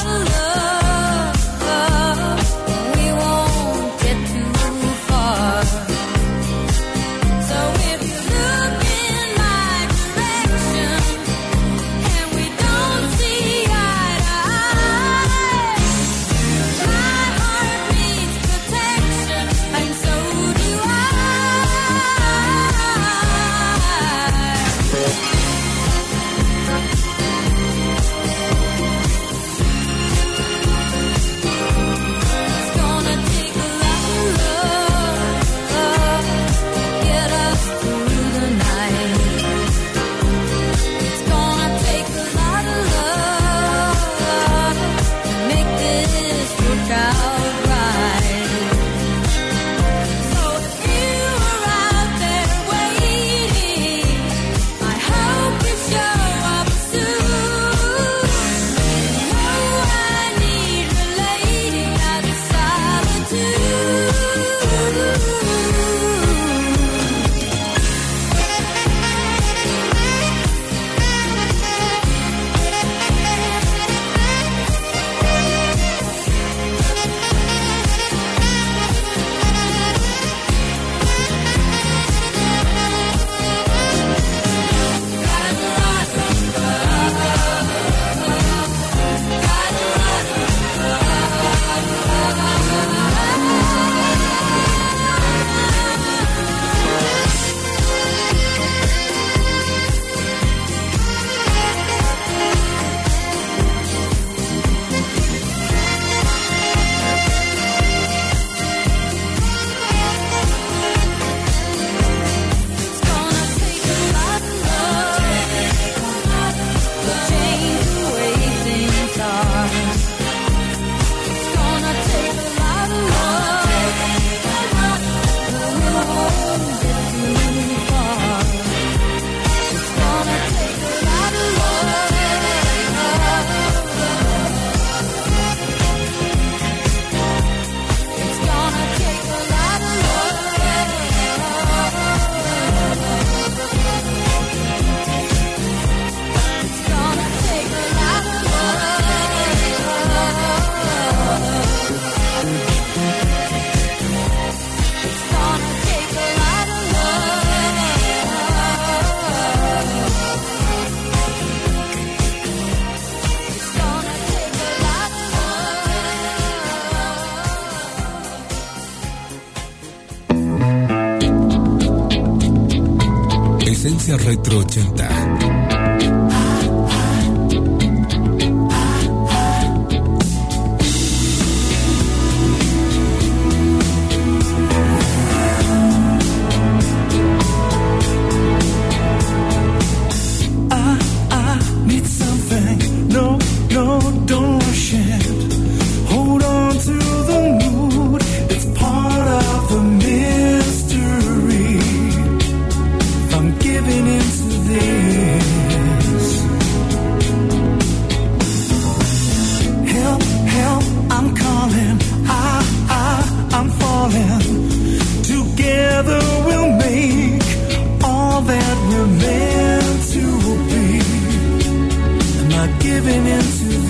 Speaker 1: Esencia Retro 80.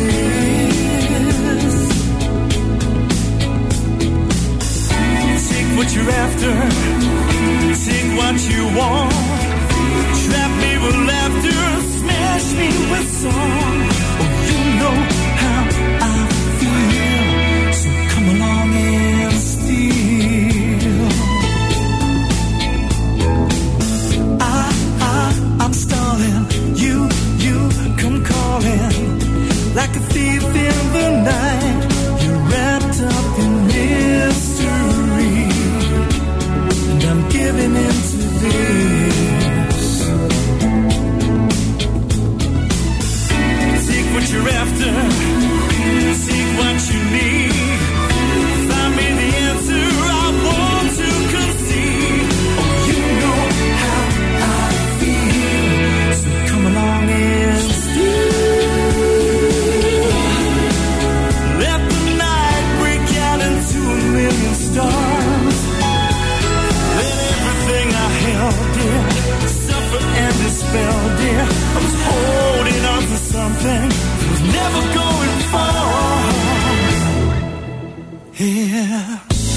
Speaker 6: Take
Speaker 3: after, take what you want. Trap me with laughter, smash me with song. Oh, you know how I feel, so come along and steal. I'm stalling, you come calling, like a thief in the night. You're wrapped up in mystery, and I'm giving in to this. Take what you're after, take what you need. Find me the answer I want to concede. Oh, you know how I feel, so come along and steal. Let the night break out into a million stars. Let everything I held dear suffer and dispel, dear. I was holding on to something that was never going far. Yeah.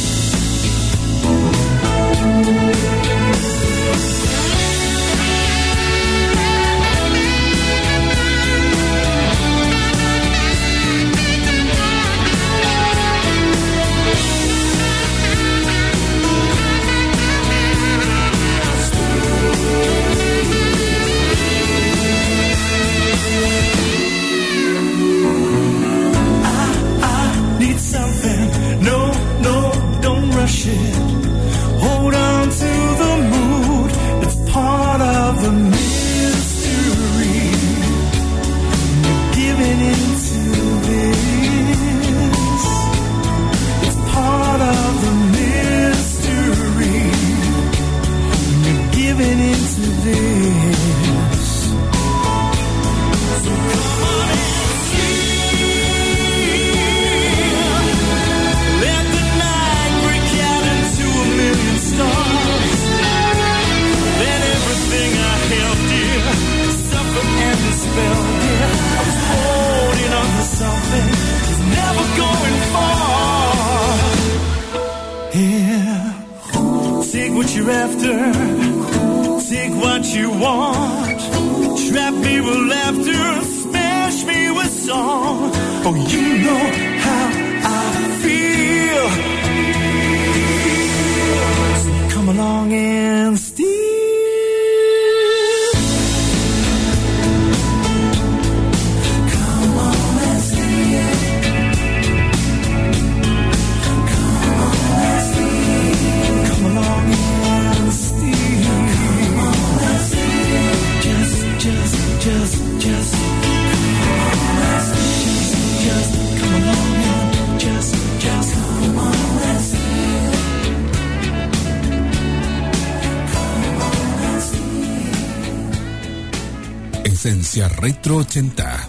Speaker 3: Rush it. Hold on to the mood. It's part of the mystery. You're giving into this. It's part of the mystery. You're giving into this. So come on and stars. Let everything I held dear suffer and dispel, dear. I was holding on to something that's never going far. Yeah. Take what you're after, take what you want. Trap me with laughter, smash me with song. Oh, you know how I feel. Come along and steal. Come on and steal. Come on and steal. Come along and steal. Come on and steal. Just. Come on and steal. Just come along and just come on and steal.
Speaker 1: Esencia Retro 80.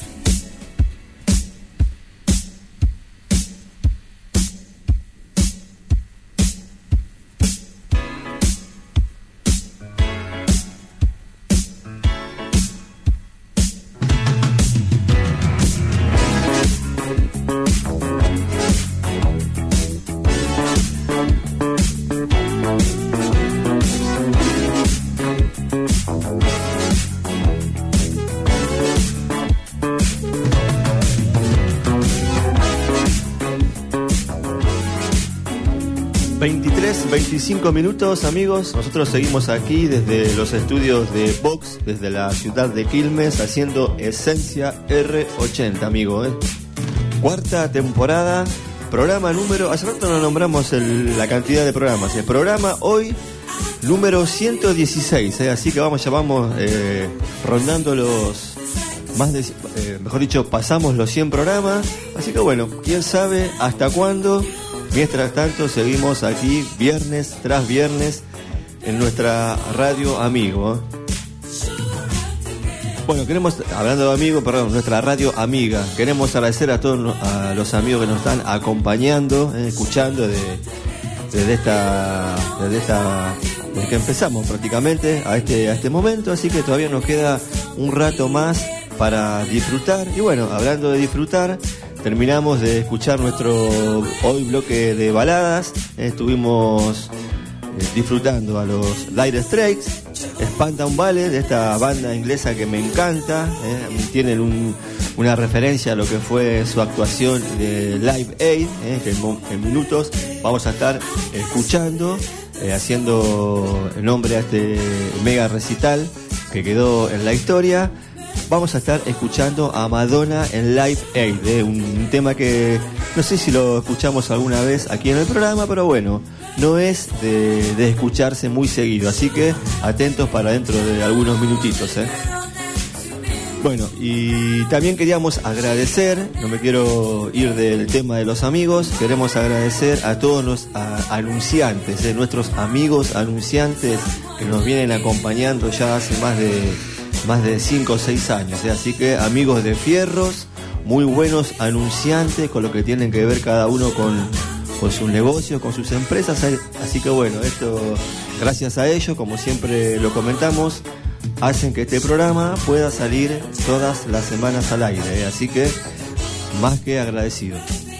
Speaker 2: Tres, 25 minutos, amigos. Nosotros seguimos aquí desde los estudios de Vox, desde la ciudad de Quilmes, haciendo Esencia R80, amigo. Cuarta temporada, programa número... Hace rato no nombramos la cantidad de programas. El programa hoy, número 116, así que vamos rondando los... mejor dicho, pasamos los 100 programas. Así que bueno, quién sabe hasta cuándo. Mientras tanto, seguimos aquí viernes tras viernes en nuestra radio amigo. Bueno, hablando de amigo, nuestra radio amiga. Queremos agradecer a todos a los amigos que nos están acompañando, escuchando desde que empezamos prácticamente a este momento. Así que todavía nos queda un rato más para disfrutar. Y bueno, hablando de disfrutar, terminamos de escuchar nuestro hoy bloque de baladas. Estuvimos disfrutando a los Dire Straits, Spandau Ballet, de esta banda inglesa que me encanta. Tienen una referencia a lo que fue su actuación de Live Aid, que en minutos vamos a estar escuchando, haciendo nombre a este mega recital que quedó en la historia. Vamos a estar escuchando a Madonna en Live Aid, un tema que no sé si lo escuchamos alguna vez aquí en el programa, pero bueno, no es de escucharse muy seguido, así que atentos para dentro de algunos minutitos. Bueno, y también queríamos agradecer, no me quiero ir del tema de los amigos, queremos agradecer a todos los anunciantes, nuestros amigos anunciantes que nos vienen acompañando ya hace más de 5 o 6 años, así que amigos de Fierros, muy buenos anunciantes con lo que tienen que ver cada uno con sus negocios, con sus empresas, así que bueno, esto gracias a ellos, como siempre lo comentamos, hacen que este programa pueda salir todas las semanas al aire, así que más que agradecido.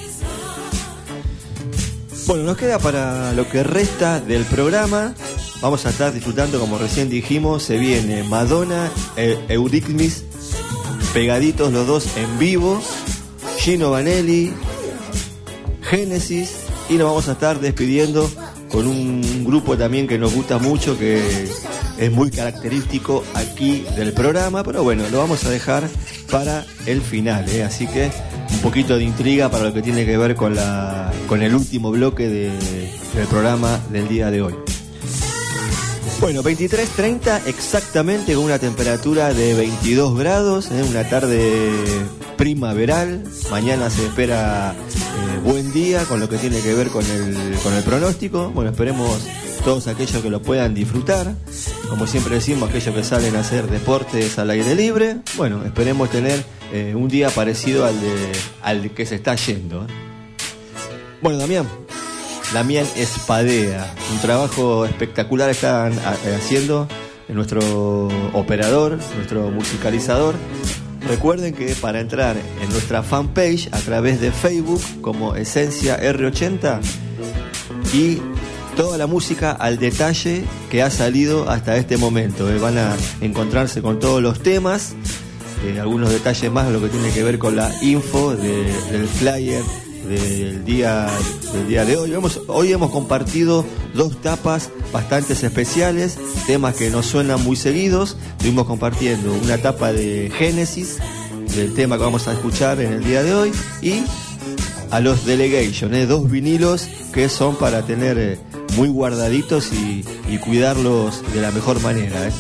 Speaker 2: Bueno, nos queda para lo que resta del programa. Vamos a estar disfrutando, como recién dijimos, se viene Madonna, Eurythmics, pegaditos los dos en vivo, Gino Vanelli, Genesis, y nos vamos a estar despidiendo con un grupo también que nos gusta mucho, que es muy característico aquí del programa, pero bueno, lo vamos a dejar para el final, así que un poquito de intriga para lo que tiene que ver con el último bloque del programa del día de hoy. Bueno, 23:30 exactamente, con una temperatura de 22 grados, una tarde primaveral. Mañana se espera buen día con lo que tiene que ver con el pronóstico. Bueno, esperemos todos aquellos que lo puedan disfrutar. Como siempre decimos, aquellos que salen a hacer deportes al aire libre. Bueno, esperemos tener un día parecido al que se está yendo. Bueno, Damián Espadea, un trabajo espectacular están haciendo nuestro operador, nuestro musicalizador. Recuerden que para entrar en nuestra fanpage a través de Facebook como Esencia R80 y toda la música al detalle que ha salido hasta este momento, van a encontrarse con todos los temas, algunos detalles más de lo que tiene que ver con la info del flyer del día de hoy. Hoy hemos compartido 2 tapas bastante especiales, temas que nos suenan muy seguidos. Estuvimos compartiendo una tapa de Genesis, del tema que vamos a escuchar en el día de hoy, y a los Delegation, 2 vinilos que son para tener muy guardaditos y cuidarlos de la mejor manera.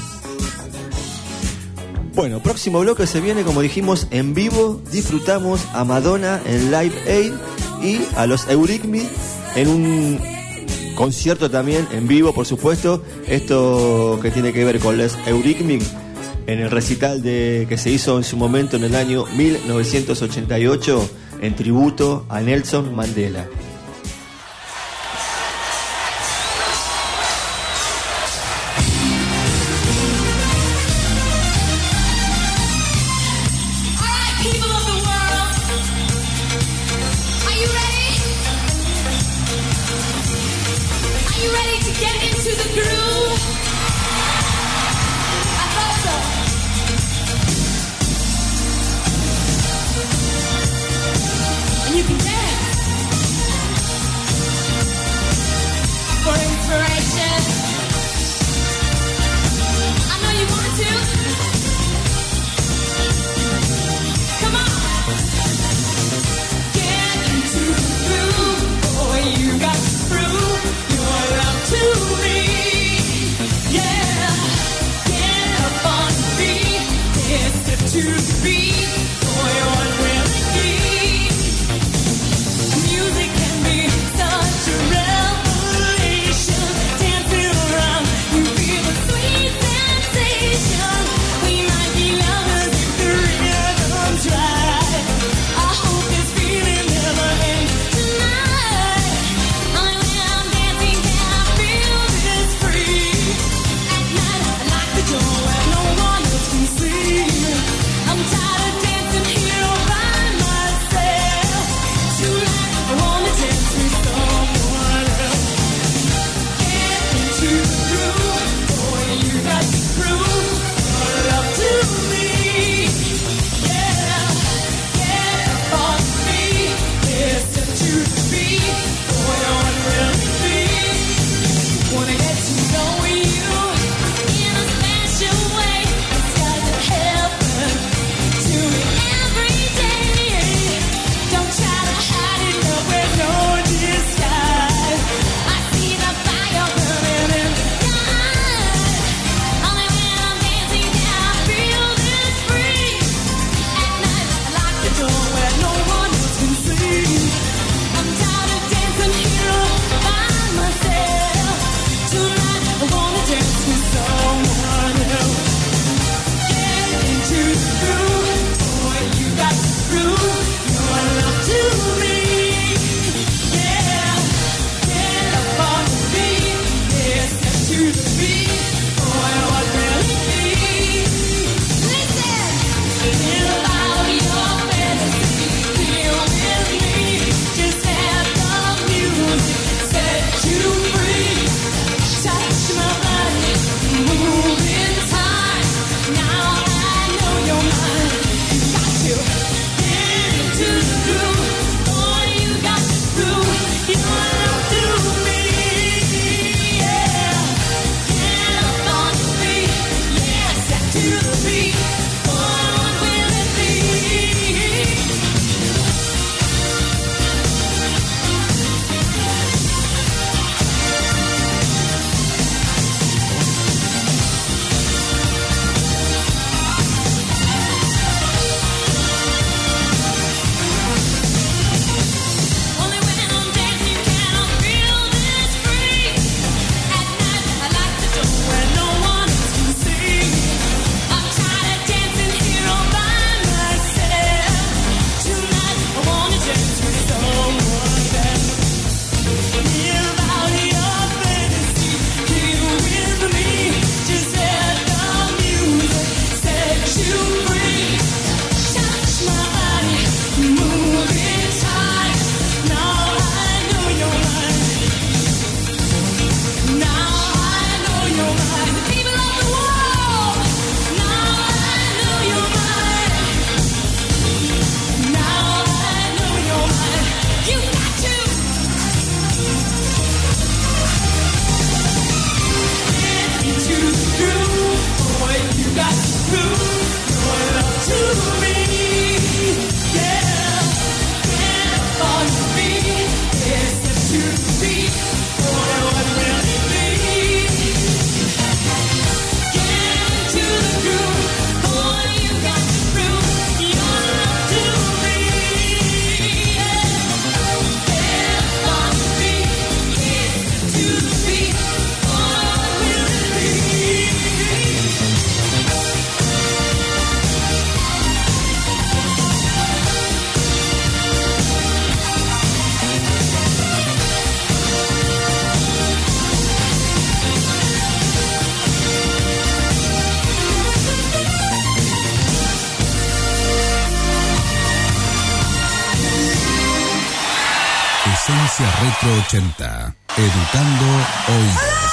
Speaker 2: Bueno, próximo bloque se viene, como dijimos, en vivo. Disfrutamos a Madonna en Live Aid y a los Eurythmics en un concierto también en vivo, por supuesto. Esto que tiene que ver con los Eurythmics en el recital que se hizo en su momento en el año 1988 en tributo a Nelson Mandela.
Speaker 6: You can dance.
Speaker 1: Esencia Retro 80. Educando oídos.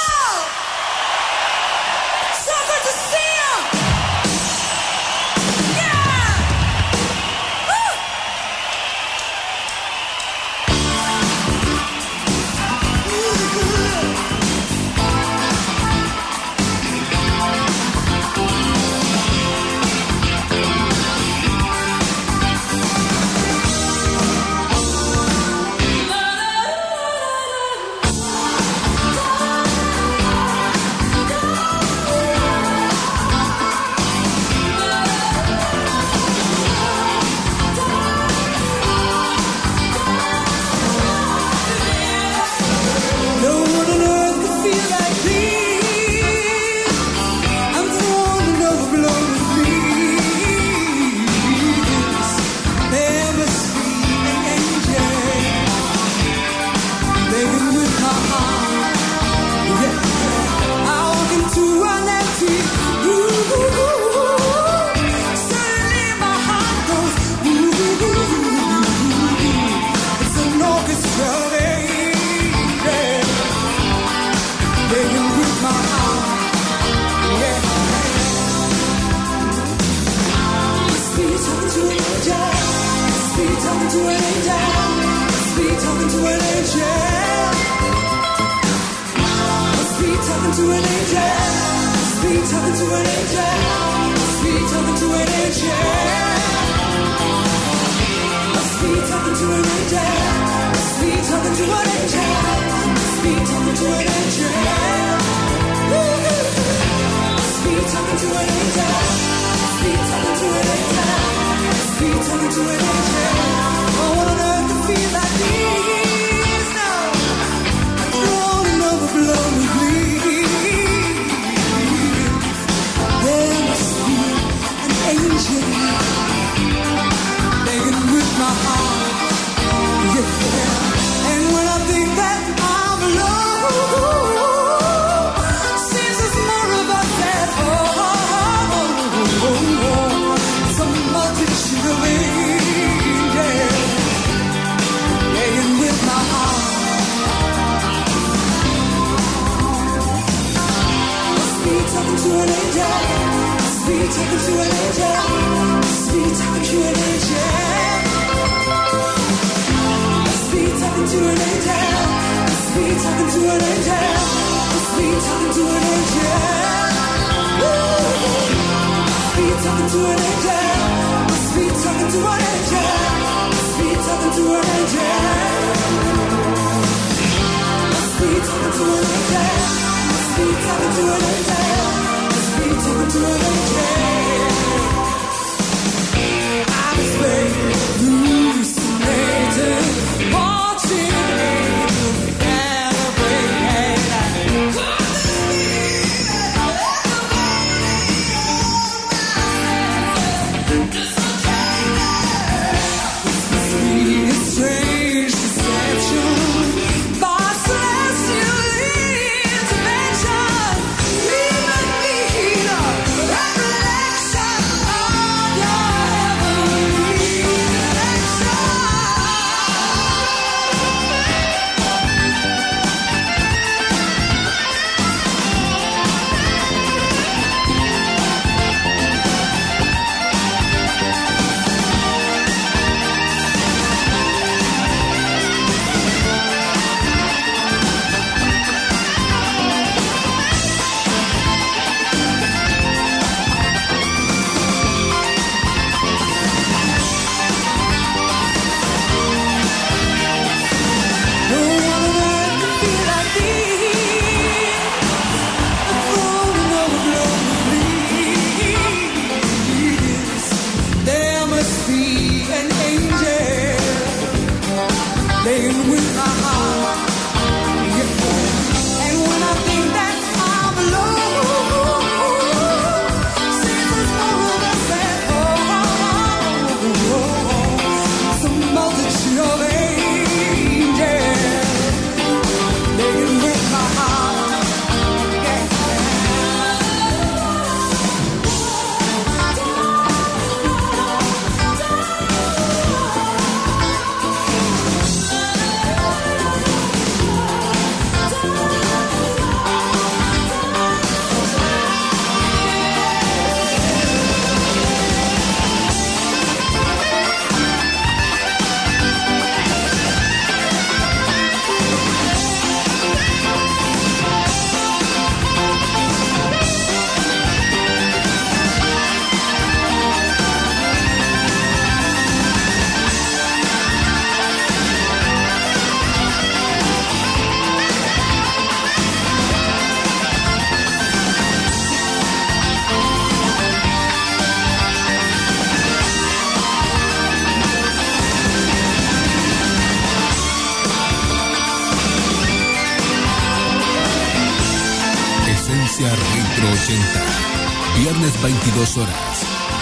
Speaker 1: Retro 80, viernes 22 horas,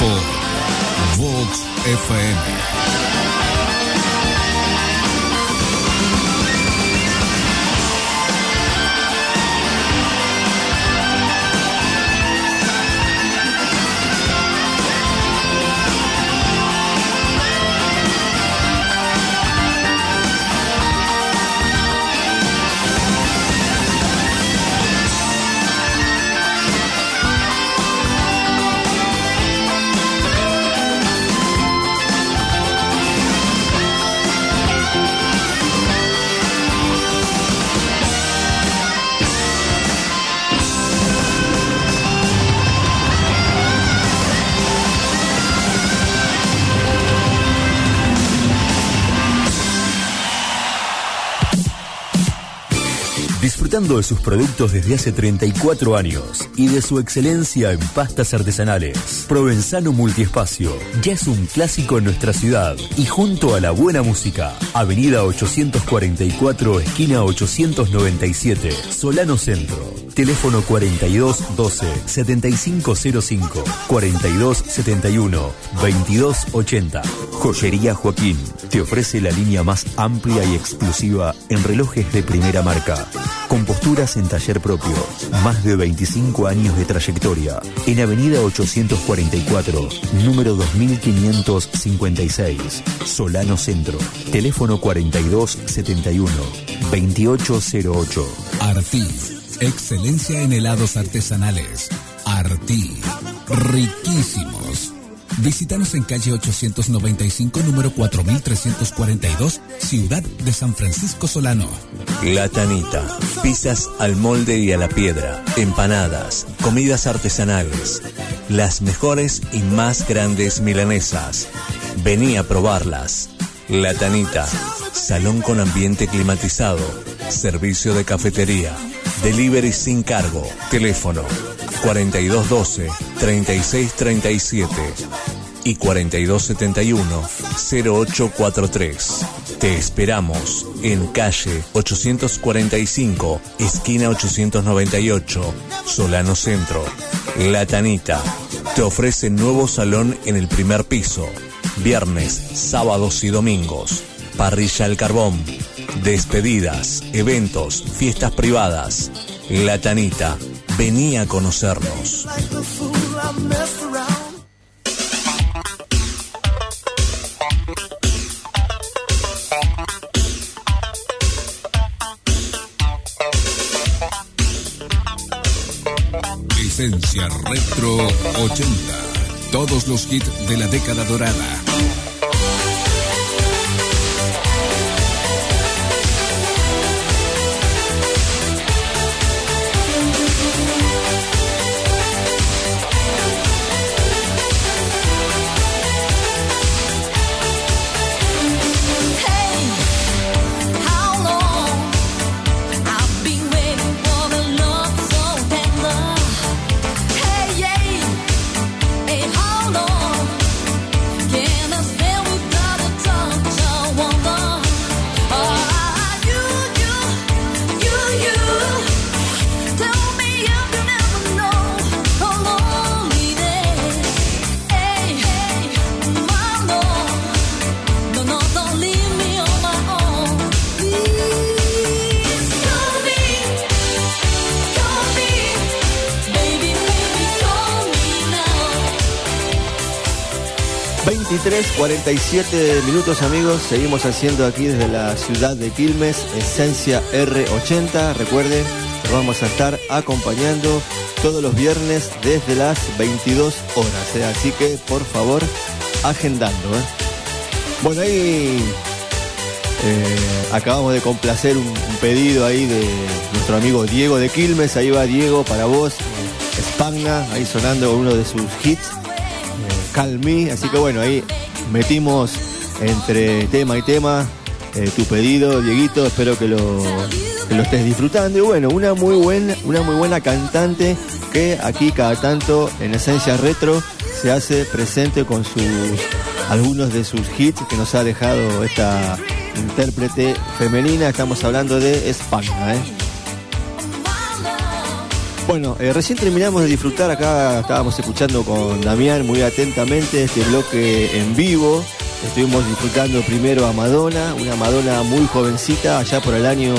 Speaker 1: por Vox FM.
Speaker 5: Disfrutando de sus productos desde hace 34 años y de su excelencia en pastas artesanales. Provenzano Multiespacio ya es un clásico en nuestra ciudad y junto a la buena música. Avenida 844, esquina 897, Solano Centro. Teléfono 4212 7505 4271 2280. Joyería Joaquín te ofrece la línea más amplia y exclusiva en relojes de primera marca. Con posturas en taller propio, más de 25 años de trayectoria. En Avenida 844, número 2556, Solano Centro. Teléfono 4271 2808.
Speaker 1: Artí, excelencia en helados artesanales. Artí, riquísimos. Visítanos en calle 895, número 4342, Ciudad de San Francisco Solano.
Speaker 4: La Tanita, pizzas al molde y a la piedra, empanadas, comidas artesanales, las mejores y más grandes milanesas. Vení a probarlas. La Tanita, salón con ambiente climatizado, servicio de cafetería, delivery sin cargo, teléfono 4212-3637 y 4271-0843. Te esperamos en calle 845, esquina 898, Solano Centro. La Tanita te ofrece nuevo salón en el primer piso, viernes, sábados y domingos, parrilla al carbón, despedidas, eventos, fiestas privadas. La Tanita, vení a conocernos.
Speaker 1: Esencia Retro 80. Todos los hits de la década dorada.
Speaker 2: Tres 47 minutos, amigos. Seguimos haciendo aquí desde la ciudad de Quilmes, Esencia R80. Recuerden, nos vamos a estar acompañando todos los viernes desde las 22 horas. Así que, por favor, agendando. Bueno, ahí acabamos de complacer un pedido ahí de nuestro amigo Diego de Quilmes. Ahí va Diego para vos. Spagna, ahí sonando uno de sus hits. Call Me, así que bueno, ahí metimos entre tema y tema tu pedido, Dieguito, espero que lo estés disfrutando. Y bueno, una muy buena cantante que aquí cada tanto en Esencia Retro se hace presente con algunos de sus hits que nos ha dejado esta intérprete femenina. Estamos hablando de Spagna, Bueno, recién terminamos de disfrutar, acá estábamos escuchando con Damián muy atentamente este bloque en vivo. Estuvimos disfrutando primero a Madonna, una Madonna muy jovencita, allá por el año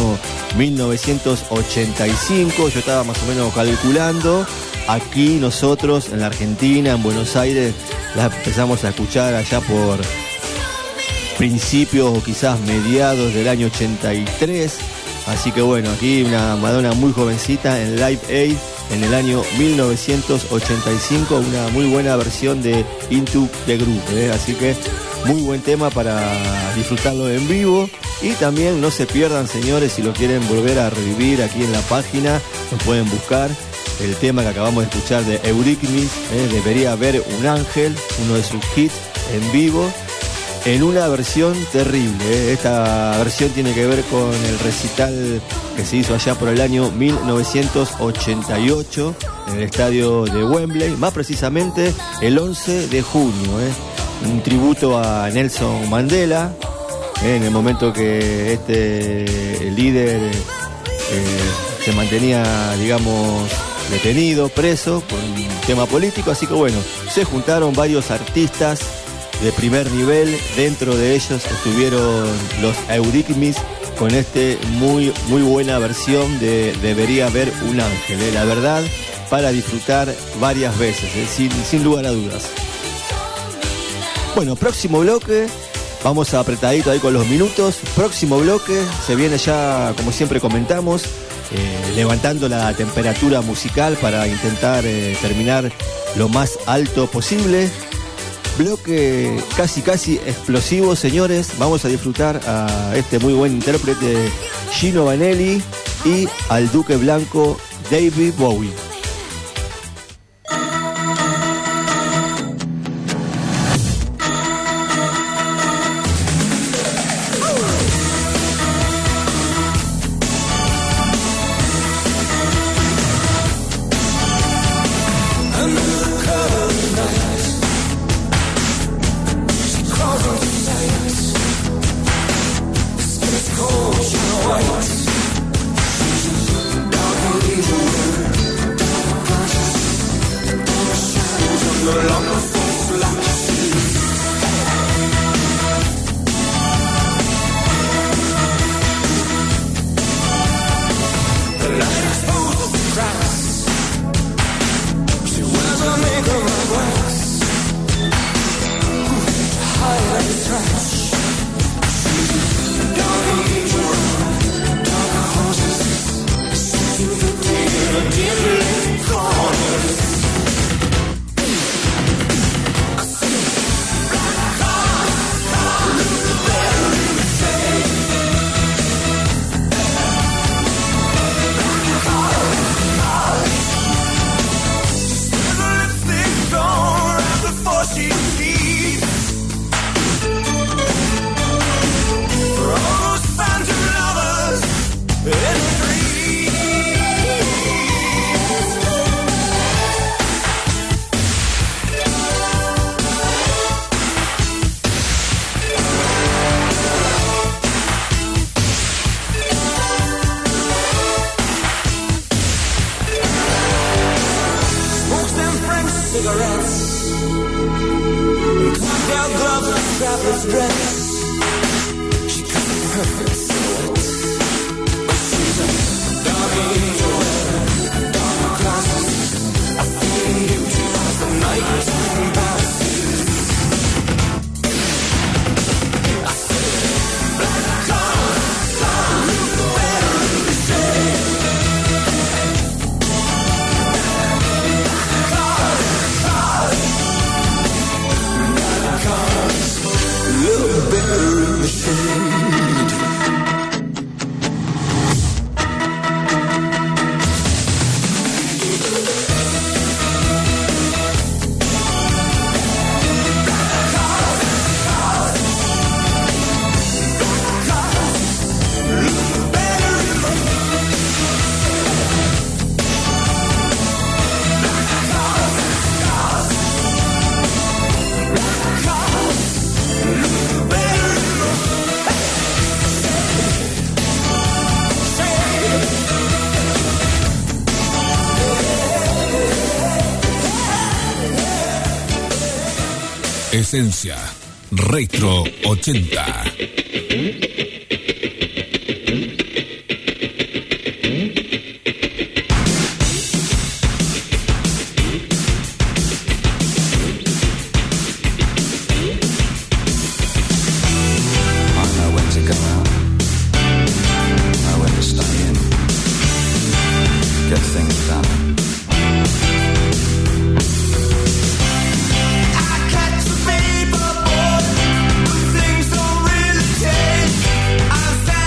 Speaker 2: 1985. Yo estaba más o menos calculando. Aquí nosotros, en la Argentina, en Buenos Aires, la empezamos a escuchar allá por principios o quizás mediados del año 83. Así que bueno, aquí una Madonna muy jovencita en Live Aid en el año 1985, una muy buena versión de Into the Groove, así que muy buen tema para disfrutarlo en vivo. Y también no se pierdan, señores, si lo quieren volver a revivir aquí en la página, lo pueden buscar, el tema que acabamos de escuchar de Eurythmics, Debería Haber un Ángel, uno de sus hits en vivo, en una versión terrible. Esta versión tiene que ver con el recital que se hizo allá por el año 1988 en el estadio de Wembley, más precisamente el 11 de junio. Un tributo a Nelson Mandela, en el momento que este líder se mantenía, digamos, detenido, preso por un tema político. Así que bueno, se juntaron varios artistas de primer nivel, dentro de ellos estuvieron los Eurythmics con muy buena versión de Debería Haber un Ángel, la verdad, para disfrutar varias veces, sin lugar a dudas. Bueno, próximo bloque, vamos apretadito ahí con los minutos. Próximo bloque, se viene ya, como siempre comentamos, levantando la temperatura musical para intentar terminar lo más alto posible. Bloque casi explosivo, señores. Vamos a disfrutar a este muy buen intérprete Gino Vanelli y al Duque Blanco David Bowie.
Speaker 1: Esencia Retro 80.
Speaker 3: Things don't really change.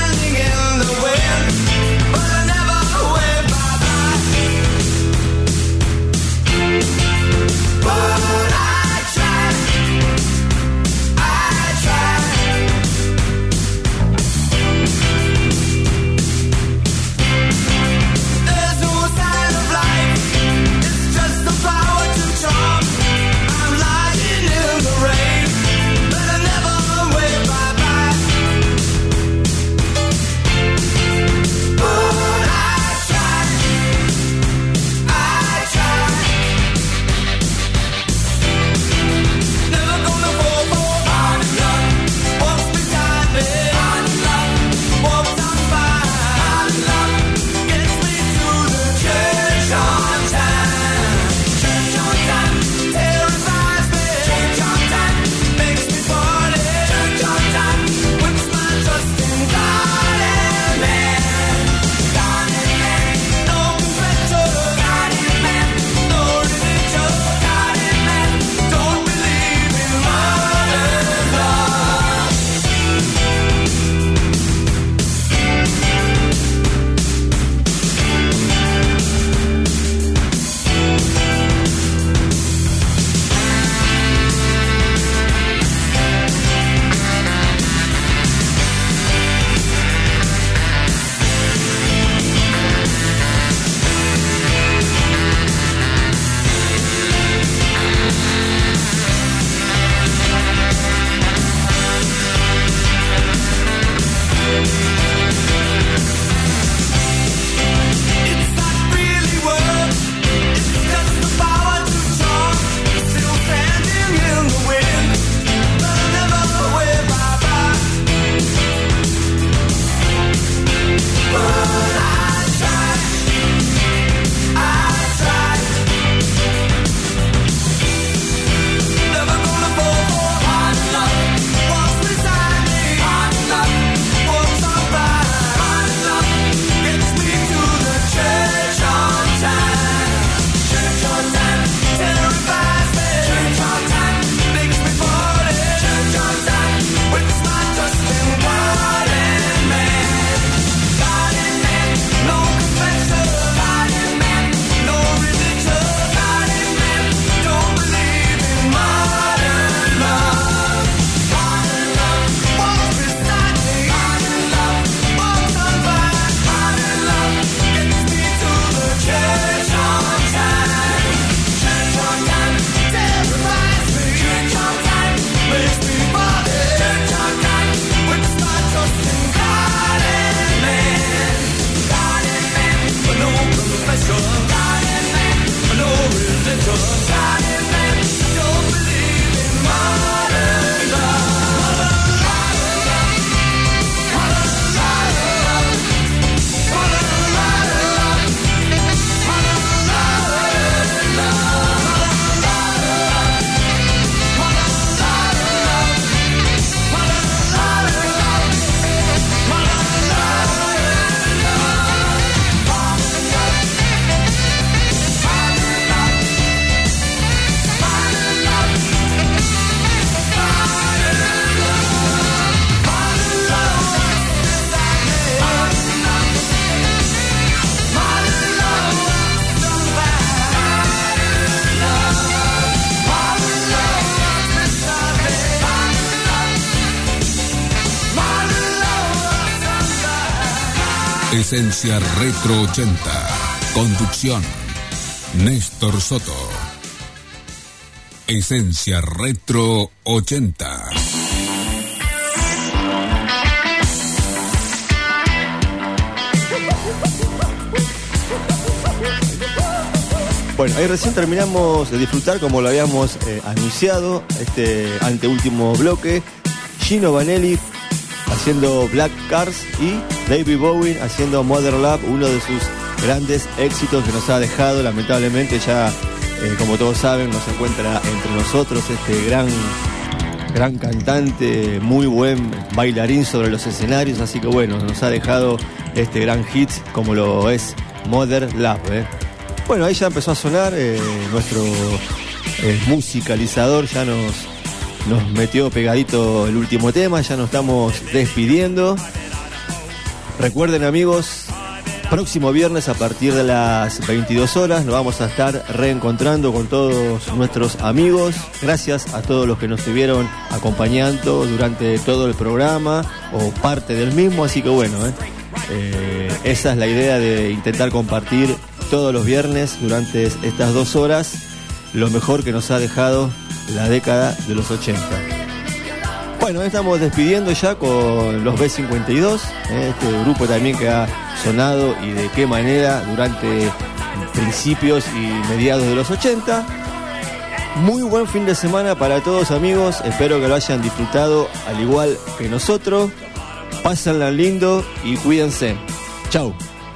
Speaker 1: Esencia Retro 80. Conducción, Néstor Soto. Esencia Retro 80.
Speaker 2: Bueno, ahí recién terminamos de disfrutar, como lo habíamos anunciado, este anteúltimo bloque. Gino Vanelli haciendo Black Cars y David Bowie haciendo Modern Love, uno de sus grandes éxitos que nos ha dejado. Lamentablemente ya, como todos saben, no se encuentra entre nosotros este gran cantante, muy buen bailarín sobre los escenarios, así que bueno, nos ha dejado este gran hit como lo es Modern Love. Bueno, ahí ya empezó a sonar nuestro musicalizador, ya nos metió pegadito el último tema, ya nos estamos despidiendo. Recuerden, amigos, próximo viernes a partir de las 22 horas nos vamos a estar reencontrando con todos nuestros amigos. Gracias a todos los que nos estuvieron acompañando durante todo el programa o parte del mismo, así que bueno, esa es la idea de intentar compartir todos los viernes durante estas 2 horas lo mejor que nos ha dejado la década de los 80. Bueno, estamos despidiendo ya con los B52, este grupo también que ha sonado y de qué manera durante principios y mediados de los 80. Muy buen fin de semana para todos, amigos, espero que lo hayan disfrutado al igual que nosotros. Pásenla lindo y cuídense. Chau.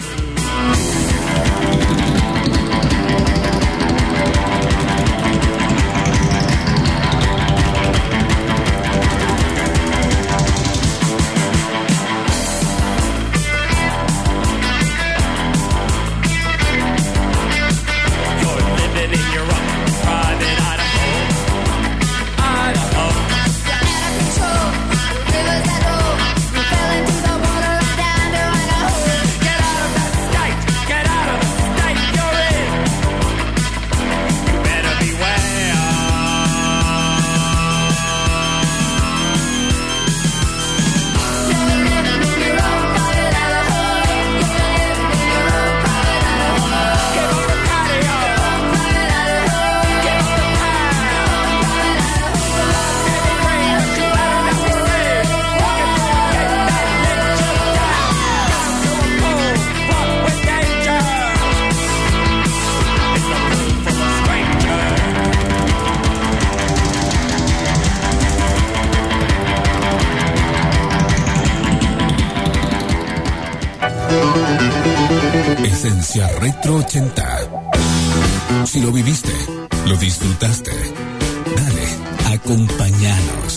Speaker 1: Esencia Retro 80. Si lo viviste, lo disfrutaste, dale, acompáñanos.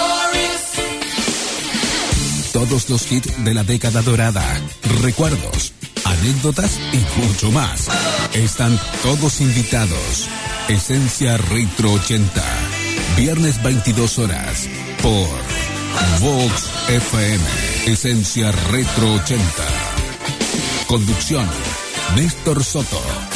Speaker 1: Todos los hits de la década dorada, recuerdos, anécdotas y mucho más. Están todos invitados. Esencia Retro 80. Viernes 22 horas por Vox FM. Esencia Retro 80. Conducción, Néstor Soto.